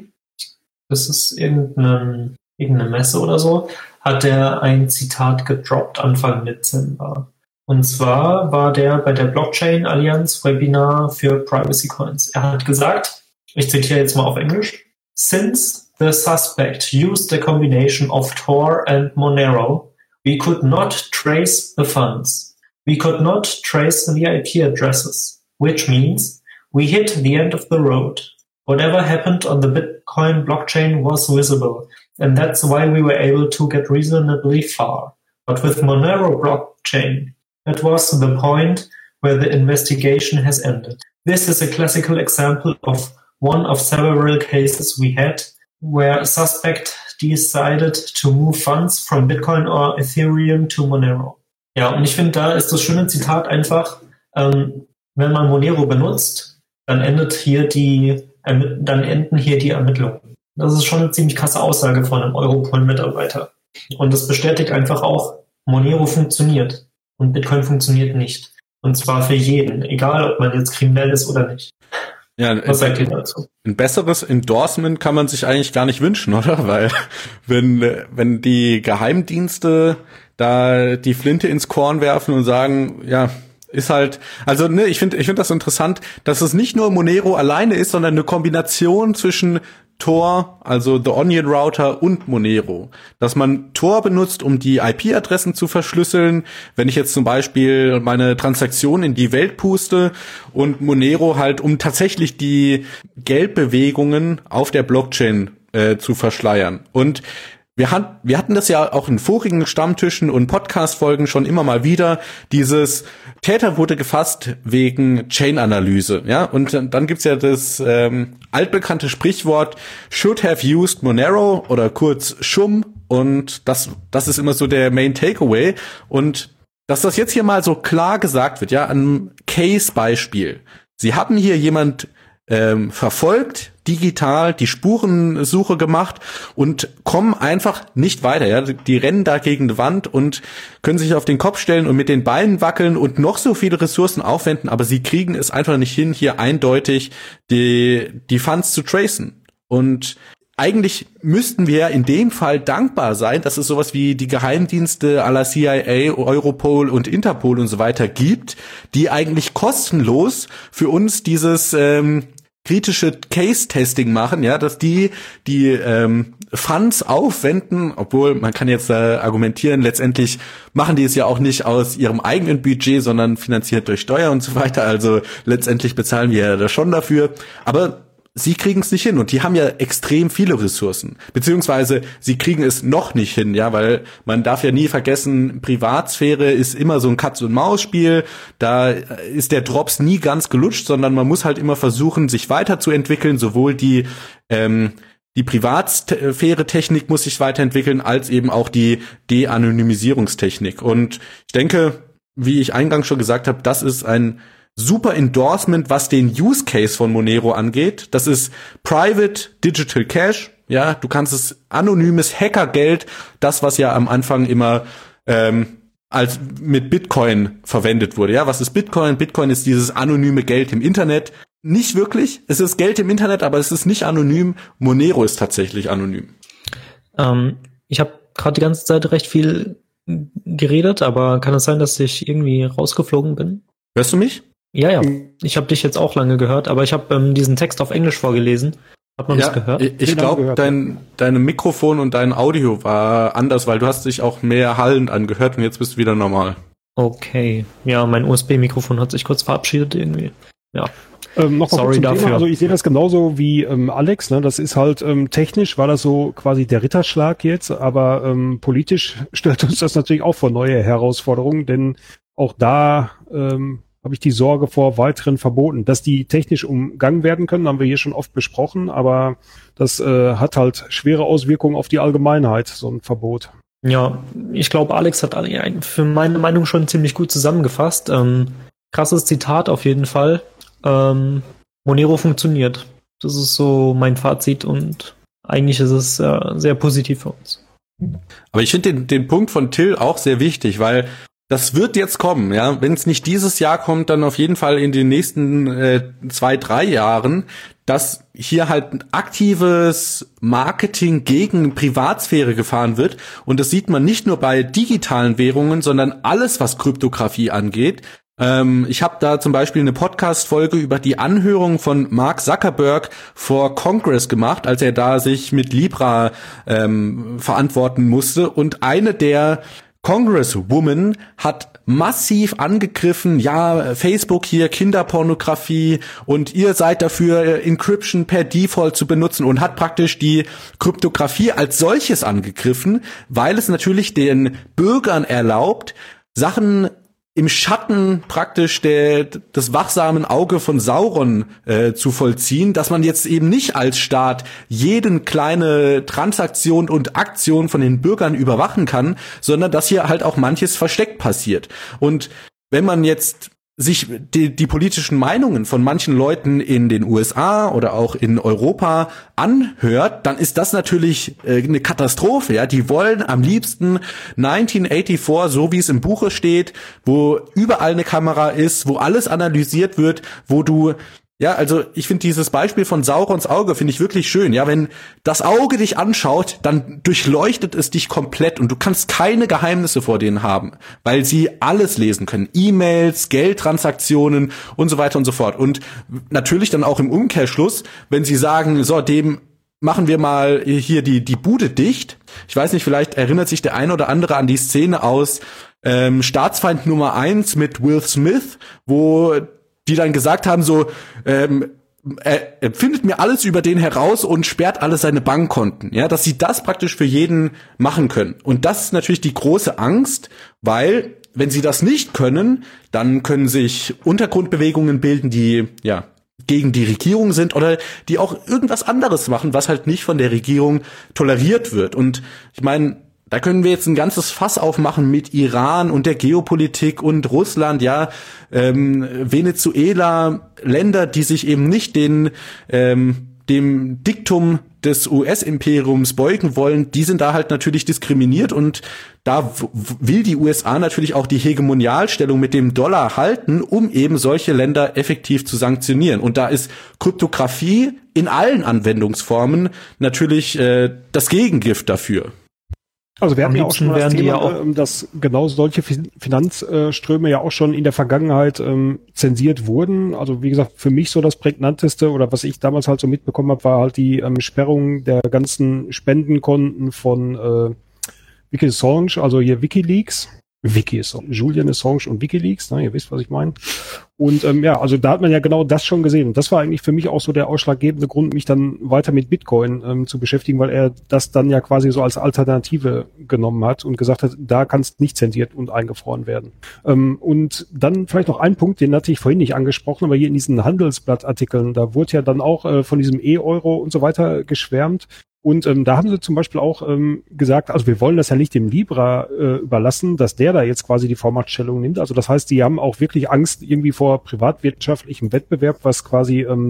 das ist irgendeine, irgendeine Messe oder so, hat er ein Zitat gedroppt Anfang Dezember. Und zwar war der bei der Blockchain Allianz Webinar für Privacy Coins. Er hat gesagt, ich zitiere jetzt mal auf Englisch, since the suspect used a combination of Tor and Monero, we could not trace the funds. We could not trace the I P addresses, which means we hit the end of the road. Whatever happened on the Bitcoin blockchain was visible, and that's why we were able to get reasonably far. But with Monero blockchain, that was the point where the investigation has ended. This is a classical example of one of several cases we had where a suspect decided to move funds from Bitcoin or Ethereum to Monero. Ja, und ich finde, da ist das schöne Zitat einfach, ähm, wenn man Monero benutzt, dann endet hier die, äh, dann enden hier die Ermittlungen. Das ist schon eine ziemlich krasse Aussage von einem Europol-Mitarbeiter. Und das bestätigt einfach auch, Monero funktioniert und Bitcoin funktioniert nicht. Und zwar für jeden, egal ob man jetzt kriminell ist oder nicht. Ja, was sagt ihr dazu? Ein besseres Endorsement kann man sich eigentlich gar nicht wünschen, oder? Weil wenn wenn die Geheimdienste da die Flinte ins Korn werfen und sagen, ja, ist halt, also ne, ich finde ich finde das interessant, dass es nicht nur Monero alleine ist, sondern eine Kombination zwischen Tor, also The Onion Router und Monero. Dass man Tor benutzt, um die I P-Adressen zu verschlüsseln. Wenn ich jetzt zum Beispiel meine Transaktion in die Welt puste und Monero halt, um tatsächlich die Geldbewegungen auf der Blockchain äh, zu verschleiern. Und Wir, hat, wir hatten das ja auch in vorigen Stammtischen und Podcast-Folgen schon immer mal wieder, dieses Täter wurde gefasst wegen Chain-Analyse, ja, und dann gibt's ja das ähm, altbekannte Sprichwort should have used Monero oder kurz S H U M und das das ist immer so der Main Takeaway und dass das jetzt hier mal so klar gesagt wird, ja, an einem Case-Beispiel. Sie haben hier jemand ähm, verfolgt, digital die Spurensuche gemacht und kommen einfach nicht weiter. Ja, die rennen da gegen die Wand und können sich auf den Kopf stellen und mit den Beinen wackeln und noch so viele Ressourcen aufwenden, aber sie kriegen es einfach nicht hin, hier eindeutig die die Funds zu tracen. Und eigentlich müssten wir in dem Fall dankbar sein, dass es sowas wie die Geheimdienste à la C I A, Europol und Interpol und so weiter gibt, die eigentlich kostenlos für uns dieses ähm, kritische Case-Testing machen, ja, dass die die ähm, Funds aufwenden, obwohl man kann jetzt äh, argumentieren, letztendlich machen die es ja auch nicht aus ihrem eigenen Budget, sondern finanziert durch Steuer und so weiter, also letztendlich bezahlen wir ja da schon dafür, aber sie kriegen es nicht hin und die haben ja extrem viele Ressourcen, beziehungsweise sie kriegen es noch nicht hin, ja, weil man darf ja nie vergessen, Privatsphäre ist immer so ein Katz-und-Maus-Spiel, da ist der Drops nie ganz gelutscht, sondern man muss halt immer versuchen, sich weiterzuentwickeln, sowohl die ähm, die Privatsphäre-Technik muss sich weiterentwickeln, als eben auch die De-Anonymisierungstechnik und ich denke, wie ich eingangs schon gesagt habe, das ist ein super Endorsement, was den Use Case von Monero angeht. Das ist Private Digital Cash. Ja, du kannst es anonymes Hackergeld, das was ja am Anfang immer ähm, als mit Bitcoin verwendet wurde. Ja, was ist Bitcoin? Bitcoin ist dieses anonyme Geld im Internet. Nicht wirklich. Es ist Geld im Internet, aber es ist nicht anonym. Monero ist tatsächlich anonym. Ähm, ich habe gerade die ganze Zeit recht viel geredet, aber kann es sein, dass ich irgendwie rausgeflogen bin? Hörst du mich? Ja, ja. Ich habe dich jetzt auch lange gehört, aber ich habe ähm, diesen Text auf Englisch vorgelesen. Hat man ja, das gehört? Ich, ich glaube, dein dein Mikrofon und dein Audio war anders, weil du hast dich auch mehr hallend angehört und jetzt bist du wieder normal. Okay. Ja, mein U S B-Mikrofon hat sich kurz verabschiedet irgendwie. Ja. Ähm, noch mal Sorry zum dafür. Thema. Also ich sehe das genauso wie ähm, Alex. Ne? Das ist halt ähm, technisch war das so quasi der Ritterschlag jetzt, aber ähm, politisch stellt uns das natürlich auch vor neue Herausforderungen, denn auch da ähm, habe ich die Sorge vor weiteren Verboten. Dass die technisch umgangen werden können, haben wir hier schon oft besprochen, aber das äh, hat halt schwere Auswirkungen auf die Allgemeinheit, so ein Verbot. Ja, ich glaube, Alex hat für meine Meinung schon ziemlich gut zusammengefasst. Ähm, krasses Zitat auf jeden Fall. Ähm, Monero funktioniert. Das ist so mein Fazit und eigentlich ist es äh, sehr positiv für uns. Aber ich finde den, den Punkt von Till auch sehr wichtig, weil das wird jetzt kommen, ja. Wenn es nicht dieses Jahr kommt, dann auf jeden Fall in den nächsten äh, zwei, drei Jahren, dass hier halt ein aktives Marketing gegen Privatsphäre gefahren wird. Und das sieht man nicht nur bei digitalen Währungen, sondern alles, was Kryptographie angeht. Ähm, ich habe da zum Beispiel eine Podcast-Folge über die Anhörung von Mark Zuckerberg vor Congress gemacht, als er da sich mit Libra ähm, verantworten musste. Und eine der Congresswoman hat massiv angegriffen, ja, Facebook hier, Kinderpornografie und ihr seid dafür, Encryption per Default zu benutzen und hat praktisch die Kryptographie als solches angegriffen, weil es natürlich den Bürgern erlaubt, Sachen im Schatten praktisch der, des wachsamen Auge von Sauron äh, zu vollziehen, dass man jetzt eben nicht als Staat jeden kleine Transaktion und Aktion von den Bürgern überwachen kann, sondern dass hier halt auch manches versteckt passiert. Und wenn man jetzt sich die, die politischen Meinungen von manchen Leuten in den U S A oder auch in Europa anhört, dann ist das natürlich äh, eine Katastrophe. Ja, die wollen am liebsten neunzehnhundertvierundachtzig, so wie es im Buche steht, wo überall eine Kamera ist, wo alles analysiert wird, wo du ja, also ich finde dieses Beispiel von Saurons Auge finde ich wirklich schön. Ja, wenn das Auge dich anschaut, dann durchleuchtet es dich komplett und du kannst keine Geheimnisse vor denen haben, weil sie alles lesen können. E-Mails, Geldtransaktionen und so weiter und so fort. Und natürlich dann auch im Umkehrschluss, wenn sie sagen, so, dem machen wir mal hier die die Bude dicht. Ich weiß nicht, vielleicht erinnert sich der ein oder andere an die Szene aus ähm, Staatsfeind Nummer eins mit Will Smith, wo die dann gesagt haben, so, ähm, er, er findet mir alles über den heraus und sperrt alle seine Bankkonten, ja, dass sie das praktisch für jeden machen können. Und das ist natürlich die große Angst, weil, wenn sie das nicht können, dann können sich Untergrundbewegungen bilden, die, ja, gegen die Regierung sind oder die auch irgendwas anderes machen, was halt nicht von der Regierung toleriert wird. Und ich meine, da können wir jetzt ein ganzes Fass aufmachen mit Iran und der Geopolitik und Russland, ja, ähm, Venezuela, Länder, die sich eben nicht den ähm, dem Diktum des U S-Imperiums beugen wollen, die sind da halt natürlich diskriminiert und da w- will die U S A natürlich auch die Hegemonialstellung mit dem Dollar halten, um eben solche Länder effektiv zu sanktionieren. Und da ist Kryptographie in allen Anwendungsformen natürlich äh, das Gegengift dafür. Also wir hatten ja auch schon mal das Thema, ja auch dass genau solche Finanzströme ja auch schon in der Vergangenheit ähm, zensiert wurden. Also wie gesagt, für mich so das prägnanteste oder was ich damals halt so mitbekommen habe, war halt die ähm, Sperrung der ganzen Spendenkonten von äh, Wiki Assange, also hier WikiLeaks. Wiki Assange, Julian Assange und WikiLeaks, ne, ihr wisst, was ich meine. Und ähm, ja, also da hat man ja genau das schon gesehen. Und das war eigentlich für mich auch so der ausschlaggebende Grund, mich dann weiter mit Bitcoin ähm, zu beschäftigen, weil er das dann ja quasi so als Alternative genommen hat und gesagt hat, da kannst nicht zensiert und eingefroren werden. Ähm, und dann vielleicht noch ein Punkt, den hatte ich vorhin nicht angesprochen, aber hier in diesen Handelsblattartikeln, da wurde ja dann auch äh, von diesem E-Euro und so weiter geschwärmt. Und ähm, da haben sie zum Beispiel auch ähm, gesagt, also wir wollen das ja nicht dem Libra äh, überlassen, dass der da jetzt quasi die Vormachtstellung nimmt. Also das heißt, die haben auch wirklich Angst irgendwie vor privatwirtschaftlichem Wettbewerb, was quasi ähm,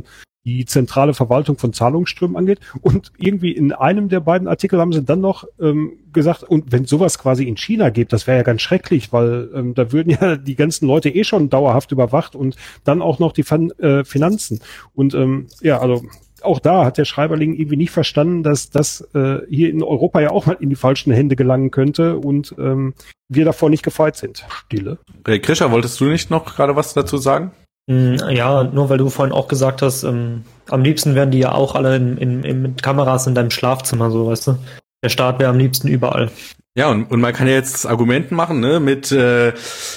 die zentrale Verwaltung von Zahlungsströmen angeht. Und irgendwie in einem der beiden Artikel haben sie dann noch ähm, gesagt, und wenn sowas quasi in China gibt, das wäre ja ganz schrecklich, weil ähm, da würden ja die ganzen Leute eh schon dauerhaft überwacht und dann auch noch die Fin- äh, Finanzen. Und ähm, ja, also auch da hat der Schreiberling irgendwie nicht verstanden, dass das äh, hier in Europa ja auch mal in die falschen Hände gelangen könnte und ähm, wir davor nicht gefeit sind. Stille. Hey, Krischer, wolltest du nicht noch gerade was dazu sagen? Ja, nur weil du vorhin auch gesagt hast, ähm, am liebsten wären die ja auch alle in, in, in, mit Kameras in deinem Schlafzimmer, so, weißt du. Der Staat wäre am liebsten überall. Ja, und, und man kann ja jetzt Argumenten machen, ne, mit äh,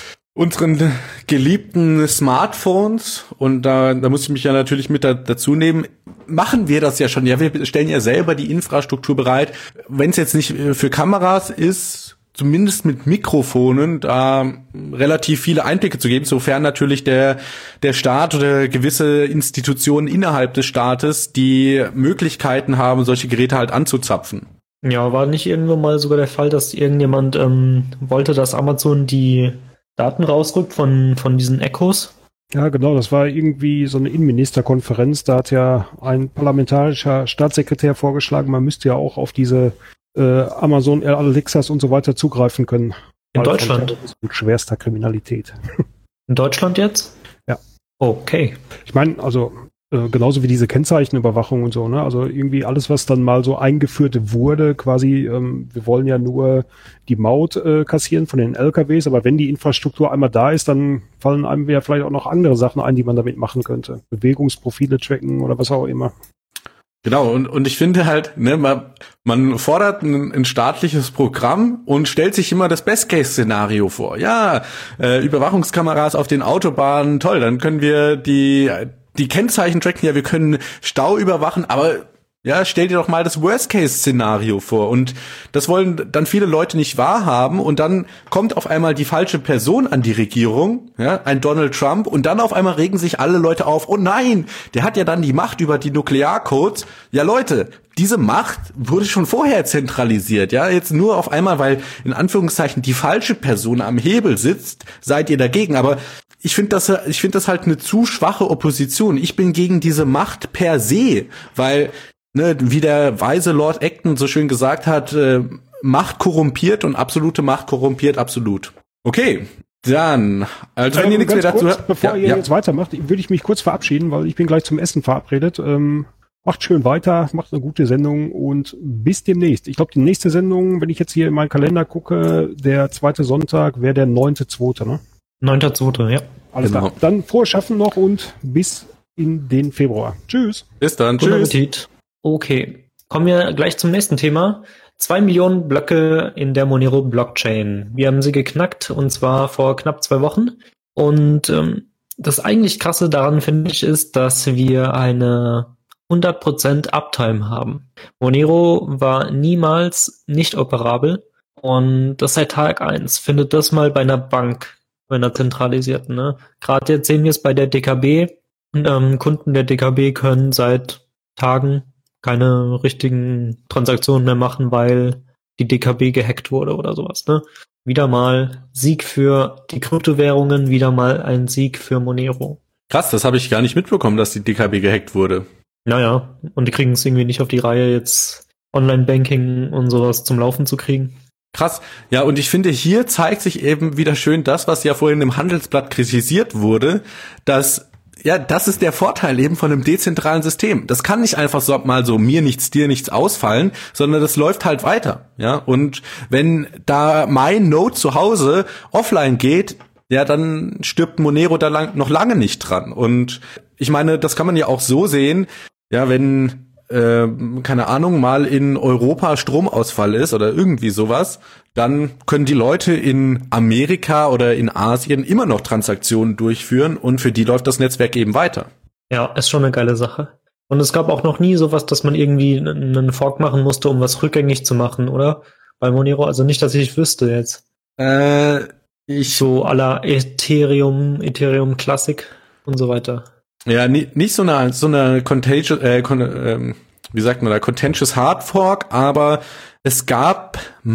unseren geliebten Smartphones, und da, da muss ich mich ja natürlich mit da, dazu nehmen. Machen wir das ja schon. Ja, wir stellen ja selber die Infrastruktur bereit. Wenn es jetzt nicht für Kameras ist, zumindest mit Mikrofonen, da relativ viele Einblicke zu geben, sofern natürlich der der Staat oder gewisse Institutionen innerhalb des Staates die Möglichkeiten haben, solche Geräte halt anzuzapfen. Ja, war nicht irgendwo mal sogar der Fall, dass irgendjemand ähm, wollte, dass Amazon die Daten rausrückt von von diesen Echos? Ja, genau, das war irgendwie so eine Innenministerkonferenz, da hat ja ein parlamentarischer Staatssekretär vorgeschlagen, man müsste ja auch auf diese äh, Amazon, Alexas und so weiter zugreifen können. In Deutschland? Mit schwerster Kriminalität. In Deutschland jetzt? Ja. Okay. Ich meine, also äh, genauso wie diese Kennzeichenüberwachung und so, ne? Also irgendwie alles, was dann mal so eingeführt wurde, quasi, ähm, wir wollen ja nur die Maut äh, kassieren von den L K Ws, aber wenn die Infrastruktur einmal da ist, dann fallen einem ja vielleicht auch noch andere Sachen ein, die man damit machen könnte. Bewegungsprofile tracken oder was auch immer. Genau, und, und ich finde halt, ne, man, man fordert ein, ein staatliches Programm und stellt sich immer das Best-Case-Szenario vor. Ja, äh, Überwachungskameras auf den Autobahnen, toll, dann können wir die, die Kennzeichen tracken, ja, wir können Stau überwachen, aber ja, stell dir doch mal das Worst-Case-Szenario vor. Und das wollen dann viele Leute nicht wahrhaben. Und dann kommt auf einmal die falsche Person an die Regierung, ja, ein Donald Trump. Und dann auf einmal regen sich alle Leute auf. Oh nein, der hat ja dann die Macht über die Nuklearcodes. Ja, Leute, diese Macht wurde schon vorher zentralisiert. Ja, jetzt nur auf einmal, weil in Anführungszeichen die falsche Person am Hebel sitzt, seid ihr dagegen. Aber ich finde das, ich finde das halt eine zu schwache Opposition. Ich bin gegen diese Macht per se, weil Ne, wie der weise Lord Acton so schön gesagt hat, äh, Macht korrumpiert und absolute Macht korrumpiert absolut. Okay, dann, also wenn ähm, ihr nichts mehr dazu kurz, habt. Bevor ja, ihr ja. jetzt weitermacht, würde ich mich kurz verabschieden, weil ich bin gleich zum Essen verabredet. Ähm, macht schön weiter, macht eine gute Sendung und bis demnächst. Ich glaube, die nächste Sendung, wenn ich jetzt hier in meinen Kalender gucke, der zweite Sonntag wäre der neunte zweite, ne? neunter zweite ja. Alles Genau. klar. Dann frohes Schaffen noch und bis in den Februar. Tschüss. Bis dann, Guten tschüss. Appetit. Okay, kommen wir gleich zum nächsten Thema. Zwei Millionen Blöcke in der Monero Blockchain. Wir haben sie geknackt und zwar vor knapp zwei Wochen. Und ähm, das eigentlich Krasse daran, finde ich, ist, dass wir eine hundert Prozent Uptime haben. Monero war niemals nicht operabel und das seit Tag eins. Findet das mal bei einer Bank, bei einer zentralisierten. Ne? Gerade jetzt sehen wir es bei der D K B. Ähm, Kunden der D K B können seit Tagen keine richtigen Transaktionen mehr machen, weil die D K B gehackt wurde oder sowas. Ne? Wieder mal Sieg für die Kryptowährungen, wieder mal ein Sieg für Monero. Krass, das habe ich gar nicht mitbekommen, dass die D K B gehackt wurde. Naja, und die kriegen es irgendwie nicht auf die Reihe, jetzt Online-Banking und sowas zum Laufen zu kriegen. Krass. Ja, und ich finde, hier zeigt sich eben wieder schön das, was ja vorhin im Handelsblatt kritisiert wurde, dass ja, das ist der Vorteil eben von einem dezentralen System. Das kann nicht einfach so mal so mir nichts, dir nichts ausfallen, sondern das läuft halt weiter. Ja, und wenn da mein Node zu Hause offline geht, ja, dann stirbt Monero da lang, noch lange nicht dran. Und ich meine, das kann man ja auch so sehen, ja, wenn äh, keine Ahnung, mal in Europa Stromausfall ist oder irgendwie sowas, dann können die Leute in Amerika oder in Asien immer noch Transaktionen durchführen und für die läuft das Netzwerk eben weiter. Ja, ist schon eine geile Sache. Und es gab auch noch nie sowas, dass man irgendwie einen Fork machen musste, um was rückgängig zu machen, oder? Bei Monero, also nicht, dass ich wüsste jetzt. Äh, ich So à la Ethereum, Ethereum Classic und so weiter. Ja, nicht, nicht so eine so eine contagious, äh, con, ähm, wie sagt man da, contentious Hard Fork, aber es gab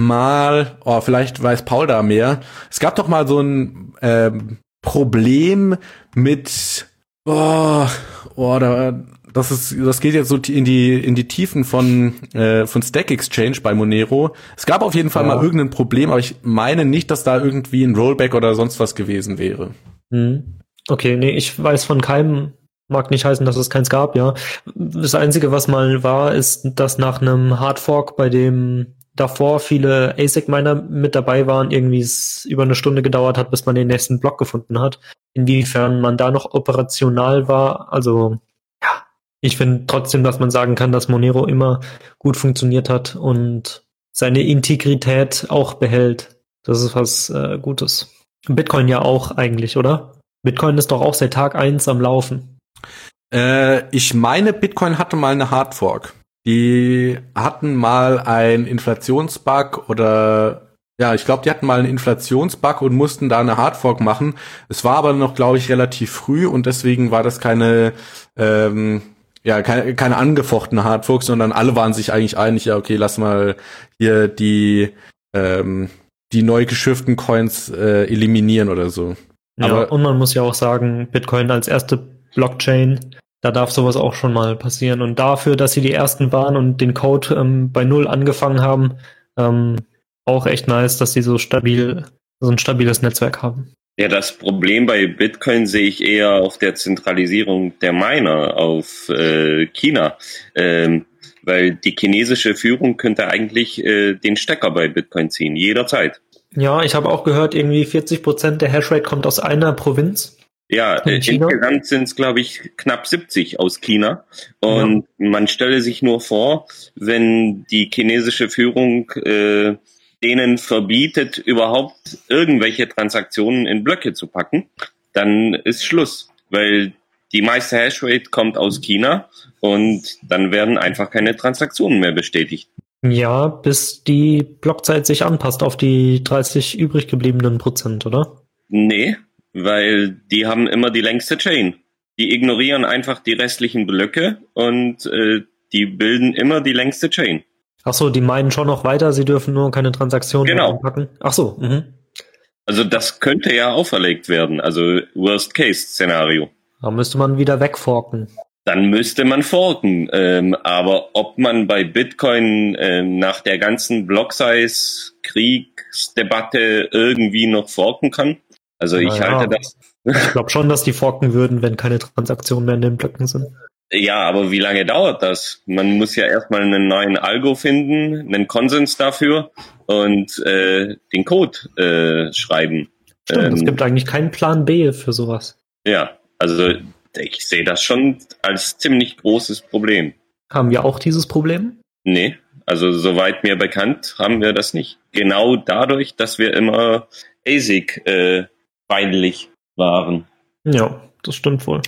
mal, oh, vielleicht weiß Paul da mehr. Es gab doch mal so ein ähm, Problem mit, oh, oh da, das ist, das geht jetzt so in die in die Tiefen von äh, von Stack Exchange bei Monero. Es gab auf jeden Fall ja. mal irgendein Problem, aber ich meine nicht, dass da irgendwie ein Rollback oder sonst was gewesen wäre. Hm. Okay, nee, ich weiß von keinem, mag nicht heißen, dass es keins gab, ja. Das Einzige, was mal war, ist, dass nach einem Hardfork, bei dem davor viele A S I C-Miner mit dabei waren, irgendwie es über eine Stunde gedauert hat, bis man den nächsten Block gefunden hat. Inwiefern man da noch operational war, also ja, ich finde trotzdem, dass man sagen kann, dass Monero immer gut funktioniert hat und seine Integrität auch behält. Das ist was äh, Gutes. Bitcoin ja auch eigentlich, oder? Bitcoin ist doch auch seit Tag eins am Laufen. Äh, ich meine, Bitcoin hatte mal eine Hardfork. Die hatten mal einen Inflationsbug oder ja, ich glaube, die hatten mal einen Inflationsbug und mussten da eine Hardfork machen. Es war aber noch, glaube ich, relativ früh und deswegen war das keine ähm, ja keine, keine angefochtene Hardfork, sondern alle waren sich eigentlich einig, ja okay, lass mal hier die ähm, die neu geschifften Coins äh, eliminieren oder so. Ja, aber und man muss ja auch sagen, Bitcoin als erste Blockchain, da darf sowas auch schon mal passieren. Und dafür, dass sie die ersten waren und den Code ähm, bei Null angefangen haben, ähm, auch echt nice, dass sie so stabil, so ein stabiles Netzwerk haben. Ja, das Problem bei Bitcoin sehe ich eher auf der Zentralisierung der Miner auf äh, China. Ähm, weil die chinesische Führung könnte eigentlich äh, den Stecker bei Bitcoin ziehen, jederzeit. Ja, ich habe auch gehört, irgendwie vierzig Prozent der Hashrate kommt aus einer Provinz. Ja, äh, insgesamt sind es, glaube ich, knapp siebzig aus China. Und ja. man stelle sich nur vor, wenn die chinesische Führung äh, denen verbietet, überhaupt irgendwelche Transaktionen in Blöcke zu packen, dann ist Schluss. Weil die meiste Hashrate kommt aus China und dann werden einfach keine Transaktionen mehr bestätigt. Ja, bis die Blockzeit sich anpasst auf die dreißig übrig gebliebenen Prozent, oder? Nee, weil die haben immer die längste Chain. Die ignorieren einfach die restlichen Blöcke und äh, die bilden immer die längste Chain. Ach so, die meinen schon noch weiter, sie dürfen nur keine Transaktionen genau. mehr anpacken. Ach so, mhm. Also das könnte ja auferlegt werden, also Worst-Case-Szenario. Da müsste man wieder wegforken. Dann müsste man forken. Ähm, aber ob man bei Bitcoin ähm, nach der ganzen Block-Size-Kriegsdebatte irgendwie noch forken kann? Also ich Na halte ja. das... Ich glaube schon, dass die forken würden, wenn keine Transaktionen mehr in den Blöcken sind. Ja, aber wie lange dauert das? Man muss ja erstmal einen neuen Algo finden, einen Konsens dafür und äh, den Code äh, schreiben. Stimmt, ähm, es gibt eigentlich keinen Plan B für sowas. Ja, also ich sehe das schon als ziemlich großes Problem. Haben wir auch dieses Problem? Nee, also soweit mir bekannt, haben wir das nicht. Genau dadurch, dass wir immer A S I C äh, feindlich waren. Ja, das stimmt wohl.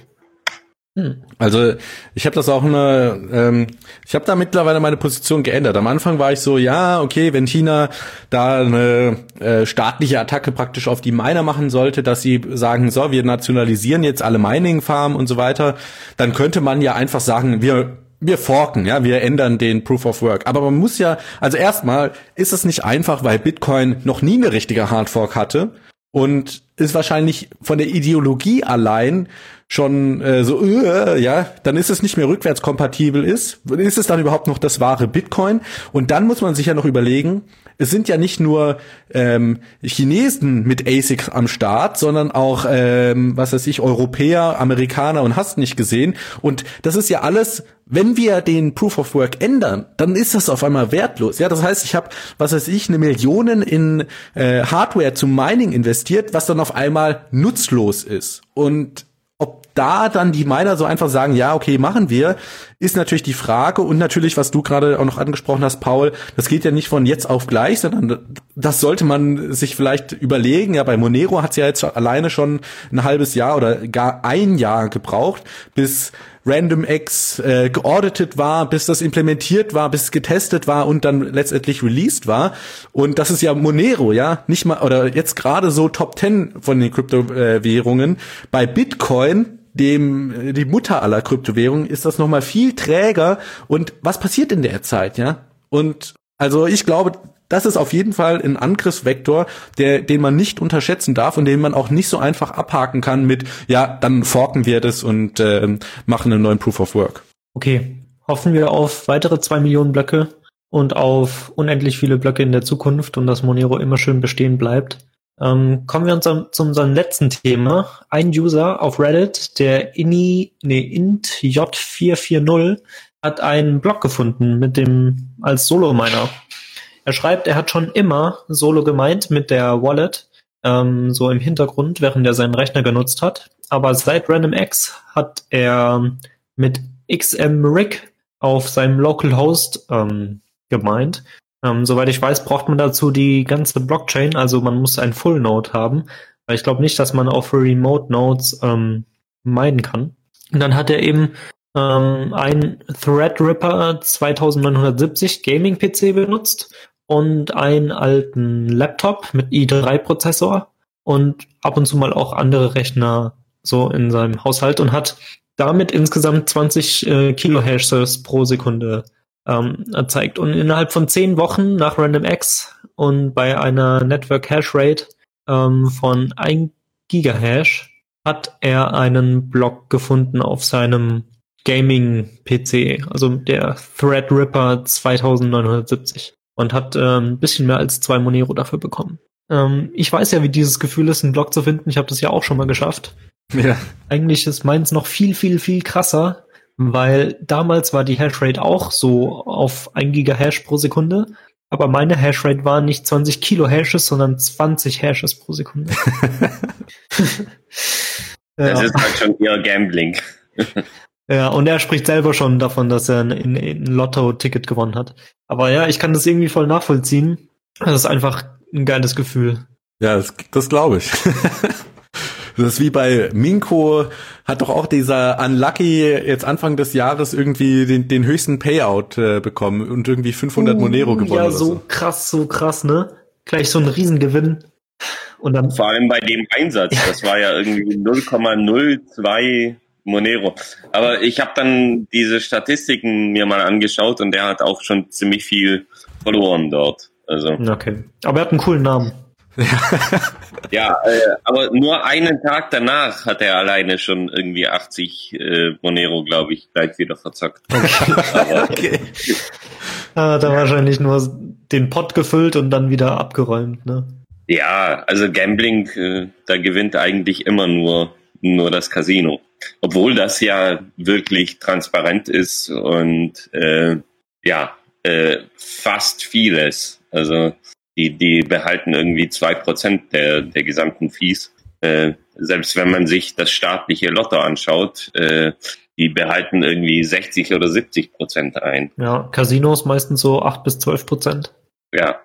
Hm. Also ich habe das auch eine, ähm, ich habe da mittlerweile meine Position geändert. Am Anfang war ich so, ja, okay, wenn China da eine äh, staatliche Attacke praktisch auf die Miner machen sollte, dass sie sagen, so, wir nationalisieren jetzt alle Mining-Farmen und so weiter, dann könnte man ja einfach sagen, wir wir forken, ja, wir ändern den Proof of Work. Aber man muss ja, also erstmal ist es nicht einfach, weil Bitcoin noch nie eine richtige Hardfork hatte und ist wahrscheinlich von der Ideologie allein schon äh, so, äh, ja, dann ist es nicht mehr rückwärtskompatibel ist. Ist es dann überhaupt noch das wahre Bitcoin? Und dann muss man sich ja noch überlegen, es sind ja nicht nur ähm, Chinesen mit A S I C am Start, sondern auch, ähm, was weiß ich, Europäer, Amerikaner und hast nicht gesehen. Und das ist ja alles, wenn wir den Proof of Work ändern, dann ist das auf einmal wertlos. Ja, das heißt, ich habe, was weiß ich, eine Million in äh, Hardware zum Mining investiert, was dann auf einmal nutzlos ist. Und ob da dann die Miner so einfach sagen, ja, okay, machen wir, ist natürlich die Frage. Und natürlich, was du gerade auch noch angesprochen hast, Paul, das geht ja nicht von jetzt auf gleich, sondern das sollte man sich vielleicht überlegen. Ja, bei Monero hat es ja jetzt alleine schon ein halbes Jahr oder gar ein Jahr gebraucht, bis RandomX äh, geauditet war, bis das implementiert war, bis es getestet war und dann letztendlich released war. Und das ist ja Monero, ja, nicht mal, oder jetzt gerade so Top zehn von den Kryptowährungen. Bei Bitcoin, dem die Mutter aller Kryptowährungen, ist das nochmal viel träger. Und was passiert in der Zeit, ja? Und also ich glaube, das ist auf jeden Fall ein Angriffsvektor, der, den man nicht unterschätzen darf und den man auch nicht so einfach abhaken kann mit, ja, dann forken wir das und äh, machen einen neuen Proof of Work. Okay, hoffen wir auf weitere zwei Millionen Blöcke und auf unendlich viele Blöcke in der Zukunft und dass Monero immer schön bestehen bleibt. Ähm, kommen wir uns zu, zu unserem letzten Thema. Ein User auf Reddit, der Ini, nee, int J vier vier null, hat einen Block gefunden mit dem als Solo-Miner. Er schreibt, er hat schon immer Solo gemeint mit der Wallet, ähm, so im Hintergrund, während er seinen Rechner genutzt hat. Aber seit RandomX hat er mit X M Rig auf seinem Localhost ähm, gemeint. Ähm, soweit ich weiß, braucht man dazu die ganze Blockchain, also man muss ein Full Node haben, weil ich glaube nicht, dass man auf Remote Nodes ähm, meinen kann. Und dann hat er eben ähm, ein Threadripper zweitausendneunhundertsiebzig Gaming-P C benutzt und einen alten Laptop mit i drei Prozessor und ab und zu mal auch andere Rechner so in seinem Haushalt und hat damit insgesamt zwanzig äh, Kilohashes pro Sekunde ähm, erzeigt. Und innerhalb von zehn Wochen nach RandomX und bei einer Network Hash Rate ähm, von ein Gigahash hat er einen Block gefunden auf seinem Gaming-P C, also der Threadripper zweitausendneunhundertsiebzig und hat ähm, ein bisschen mehr als zwei Monero dafür bekommen. Ähm, ich weiß ja, wie dieses Gefühl ist, einen Block zu finden. Ich habe das ja auch schon mal geschafft. Ja. Eigentlich ist meins noch viel, viel, viel krasser, weil damals war die Hashrate auch so auf ein Gigahash pro Sekunde, aber meine Hashrate war nicht zwanzig Kilohashes, sondern zwanzig Hashes pro Sekunde. Das ja. ist halt schon eher Gambling. Ja, und er spricht selber schon davon, dass er ein, ein, ein Lotto-Ticket gewonnen hat. Aber ja, ich kann das irgendwie voll nachvollziehen. Das ist einfach ein geiles Gefühl. Ja, das, das glaube ich. Das ist wie bei Minko, hat doch auch dieser Unlucky jetzt Anfang des Jahres irgendwie den, den höchsten Payout äh, bekommen und irgendwie fünfhundert uh, Monero gewonnen. Ja, so, so krass, so krass, ne? Gleich so ein Riesengewinn. Und dann vor allem bei dem Einsatz, das war ja irgendwie null Komma null zwei Monero. Aber ich habe dann diese Statistiken mir mal angeschaut und der hat auch schon ziemlich viel verloren dort. Also. Okay, aber er hat einen coolen Namen. Ja, äh, aber nur einen Tag danach hat er alleine schon irgendwie achtzig äh, Monero, glaube ich, gleich wieder verzockt. Okay. Aber, okay. Ah, hat er wahrscheinlich nur den Pot gefüllt und dann wieder abgeräumt, ne? Ja, also Gambling, äh, da gewinnt eigentlich immer nur nur das Casino. Obwohl das ja wirklich transparent ist und äh, ja, äh, fast vieles. Also Die, die behalten irgendwie zwei Prozent der, der gesamten Fees. Äh, selbst wenn man sich das staatliche Lotto anschaut, äh, die behalten irgendwie sechzig oder siebzig Prozent ein. Ja, Casinos meistens so acht bis zwölf Prozent. Ja.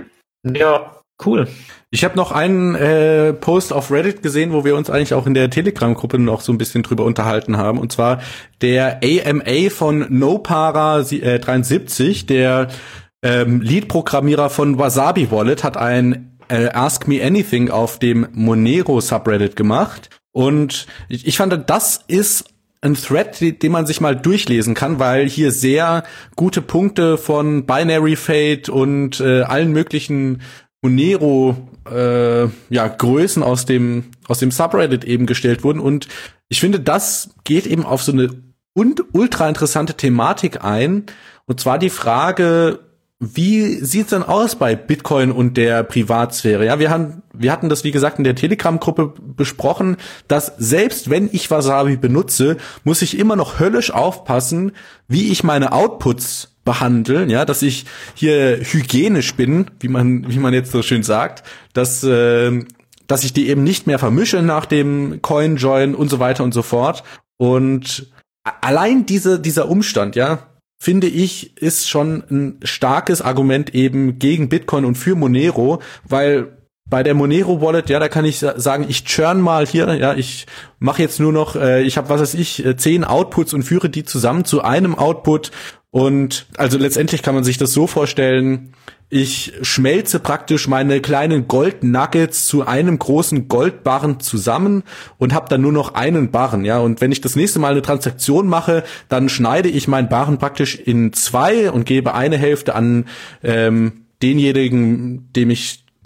Ja, cool. Ich habe noch einen äh, Post auf Reddit gesehen, wo wir uns eigentlich auch in der Telegram-Gruppe noch so ein bisschen drüber unterhalten haben. Und zwar der A M A von NoPara dreiundsiebzig, der Ähm, Lead-Programmierer von Wasabi Wallet, hat ein äh, Ask Me Anything auf dem Monero Subreddit gemacht. Und ich, ich fand, das ist ein Thread, den, den man sich mal durchlesen kann, weil hier sehr gute Punkte von Binary Fate und äh, allen möglichen Monero äh, ja, Größen aus dem aus dem Subreddit eben gestellt wurden. Und ich finde, das geht eben auf so eine und ultra interessante Thematik ein. Und zwar die Frage, wie sieht's denn aus bei Bitcoin und der Privatsphäre? Ja, wir haben, wir hatten das, wie gesagt, in der Telegram-Gruppe besprochen, dass selbst wenn ich Wasabi benutze, muss ich immer noch höllisch aufpassen, wie ich meine Outputs behandle, ja, dass ich hier hygienisch bin, wie man, wie man jetzt so schön sagt, dass, äh, dass ich die eben nicht mehr vermische nach dem Coin-Join und so weiter und so fort. Und allein diese, dieser Umstand, ja, finde ich, ist schon ein starkes Argument eben gegen Bitcoin und für Monero, weil bei der Monero Wallet, ja, da kann ich sagen, ich churn mal hier, ja, ich mache jetzt nur noch, äh, ich habe, was weiß ich, zehn Outputs und führe die zusammen zu einem Output und also letztendlich kann man sich das so vorstellen, ich schmelze praktisch meine kleinen Gold-Nuggets zu einem großen Goldbarren zusammen und habe dann nur noch einen Barren, ja. Und wenn ich das nächste Mal eine Transaktion mache, dann schneide ich meinen Barren praktisch in zwei und gebe eine Hälfte an ähm, denjenigen, dem ich ja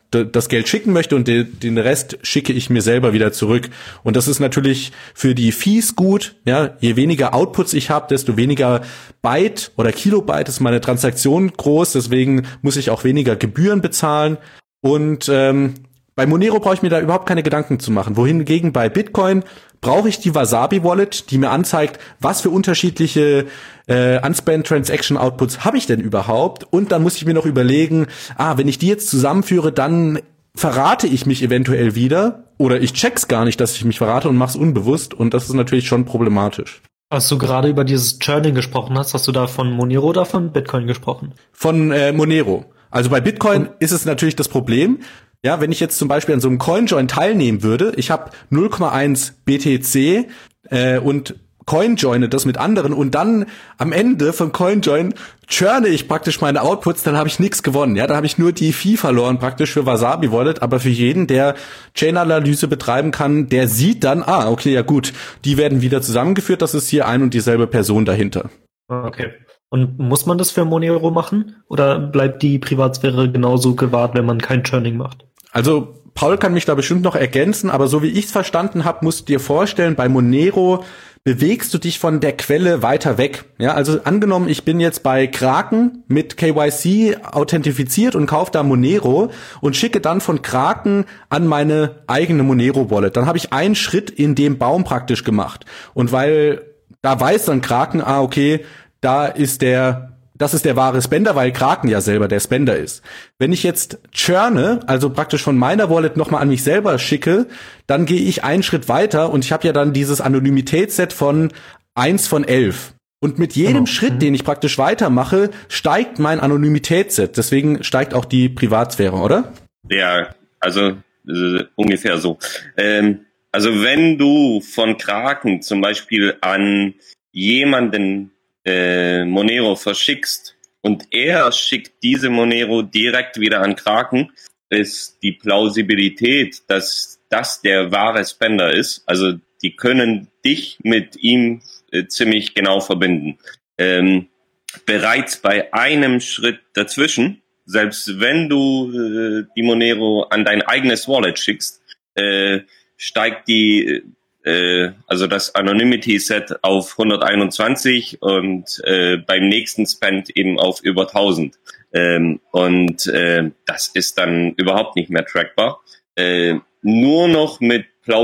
d- das Geld schicken möchte und de- den Rest schicke ich mir selber wieder zurück. Und das ist natürlich für die Fees gut. Ja, je weniger Outputs ich habe, desto weniger Byte oder Kilobyte ist meine Transaktion groß. Deswegen muss ich auch weniger Gebühren bezahlen. Und ähm, bei Monero brauche ich mir da überhaupt keine Gedanken zu machen. Wohingegen bei Bitcoin brauche ich die Wasabi Wallet, die mir anzeigt, was für unterschiedliche äh, Unspent Transaction Outputs habe ich denn überhaupt? Und dann muss ich mir noch überlegen, ah, wenn ich die jetzt zusammenführe, dann verrate ich mich eventuell wieder oder ich check's gar nicht, dass ich mich verrate und mach's unbewusst und das ist natürlich schon problematisch. Als du gerade über dieses Churning gesprochen hast, hast du da von Monero oder von Bitcoin gesprochen? Von äh, Monero. Also bei Bitcoin und ist es natürlich das Problem, ja, wenn ich jetzt zum Beispiel an so einem CoinJoin teilnehmen würde, ich habe null Komma eins B T C äh, und CoinJoine das mit anderen und dann am Ende von CoinJoin churne ich praktisch meine Outputs, dann habe ich nichts gewonnen. Ja, da habe ich nur die Fee verloren praktisch für Wasabi Wallet, aber für jeden, der Chain-Analyse betreiben kann, der sieht dann, ah, okay, ja gut, die werden wieder zusammengeführt, das ist hier ein und dieselbe Person dahinter. Okay. Und muss man das für Monero machen? Oder bleibt die Privatsphäre genauso gewahrt, wenn man kein Churning macht? Also Paul kann mich da bestimmt noch ergänzen, aber so wie ich es verstanden habe, musst du dir vorstellen, bei Monero bewegst du dich von der Quelle weiter weg. Ja, also angenommen, ich bin jetzt bei Kraken mit K Y C authentifiziert und kaufe da Monero und schicke dann von Kraken an meine eigene Monero-Wallet. Dann habe ich einen Schritt in dem Baum praktisch gemacht. Und weil da weiß dann Kraken, ah, okay, da ist der Das ist der wahre Spender, weil Kraken ja selber der Spender ist. Wenn ich jetzt churne, also praktisch von meiner Wallet nochmal an mich selber schicke, dann gehe ich einen Schritt weiter und ich habe ja dann dieses Anonymitätsset von eins von elf. Und mit jedem genau. Schritt, den ich praktisch weitermache, steigt mein Anonymitätsset. Deswegen steigt auch die Privatsphäre, oder? Ja, also äh, ungefähr so. Ähm, also wenn du von Kraken zum Beispiel an jemanden Äh, Monero verschickst und er schickt diese Monero direkt wieder an Kraken, ist die Plausibilität, dass das der wahre Spender ist. Also die können dich mit ihm äh, ziemlich genau verbinden. Ähm, bereits bei einem Schritt dazwischen, selbst wenn du äh, die Monero an dein eigenes Wallet schickst, äh, steigt die Äh, also das Anonymity-Set auf hunderteinundzwanzig und äh, beim nächsten Spend eben auf über tausend. Ähm, und äh, das ist dann überhaupt nicht mehr trackbar. Äh, nur noch mit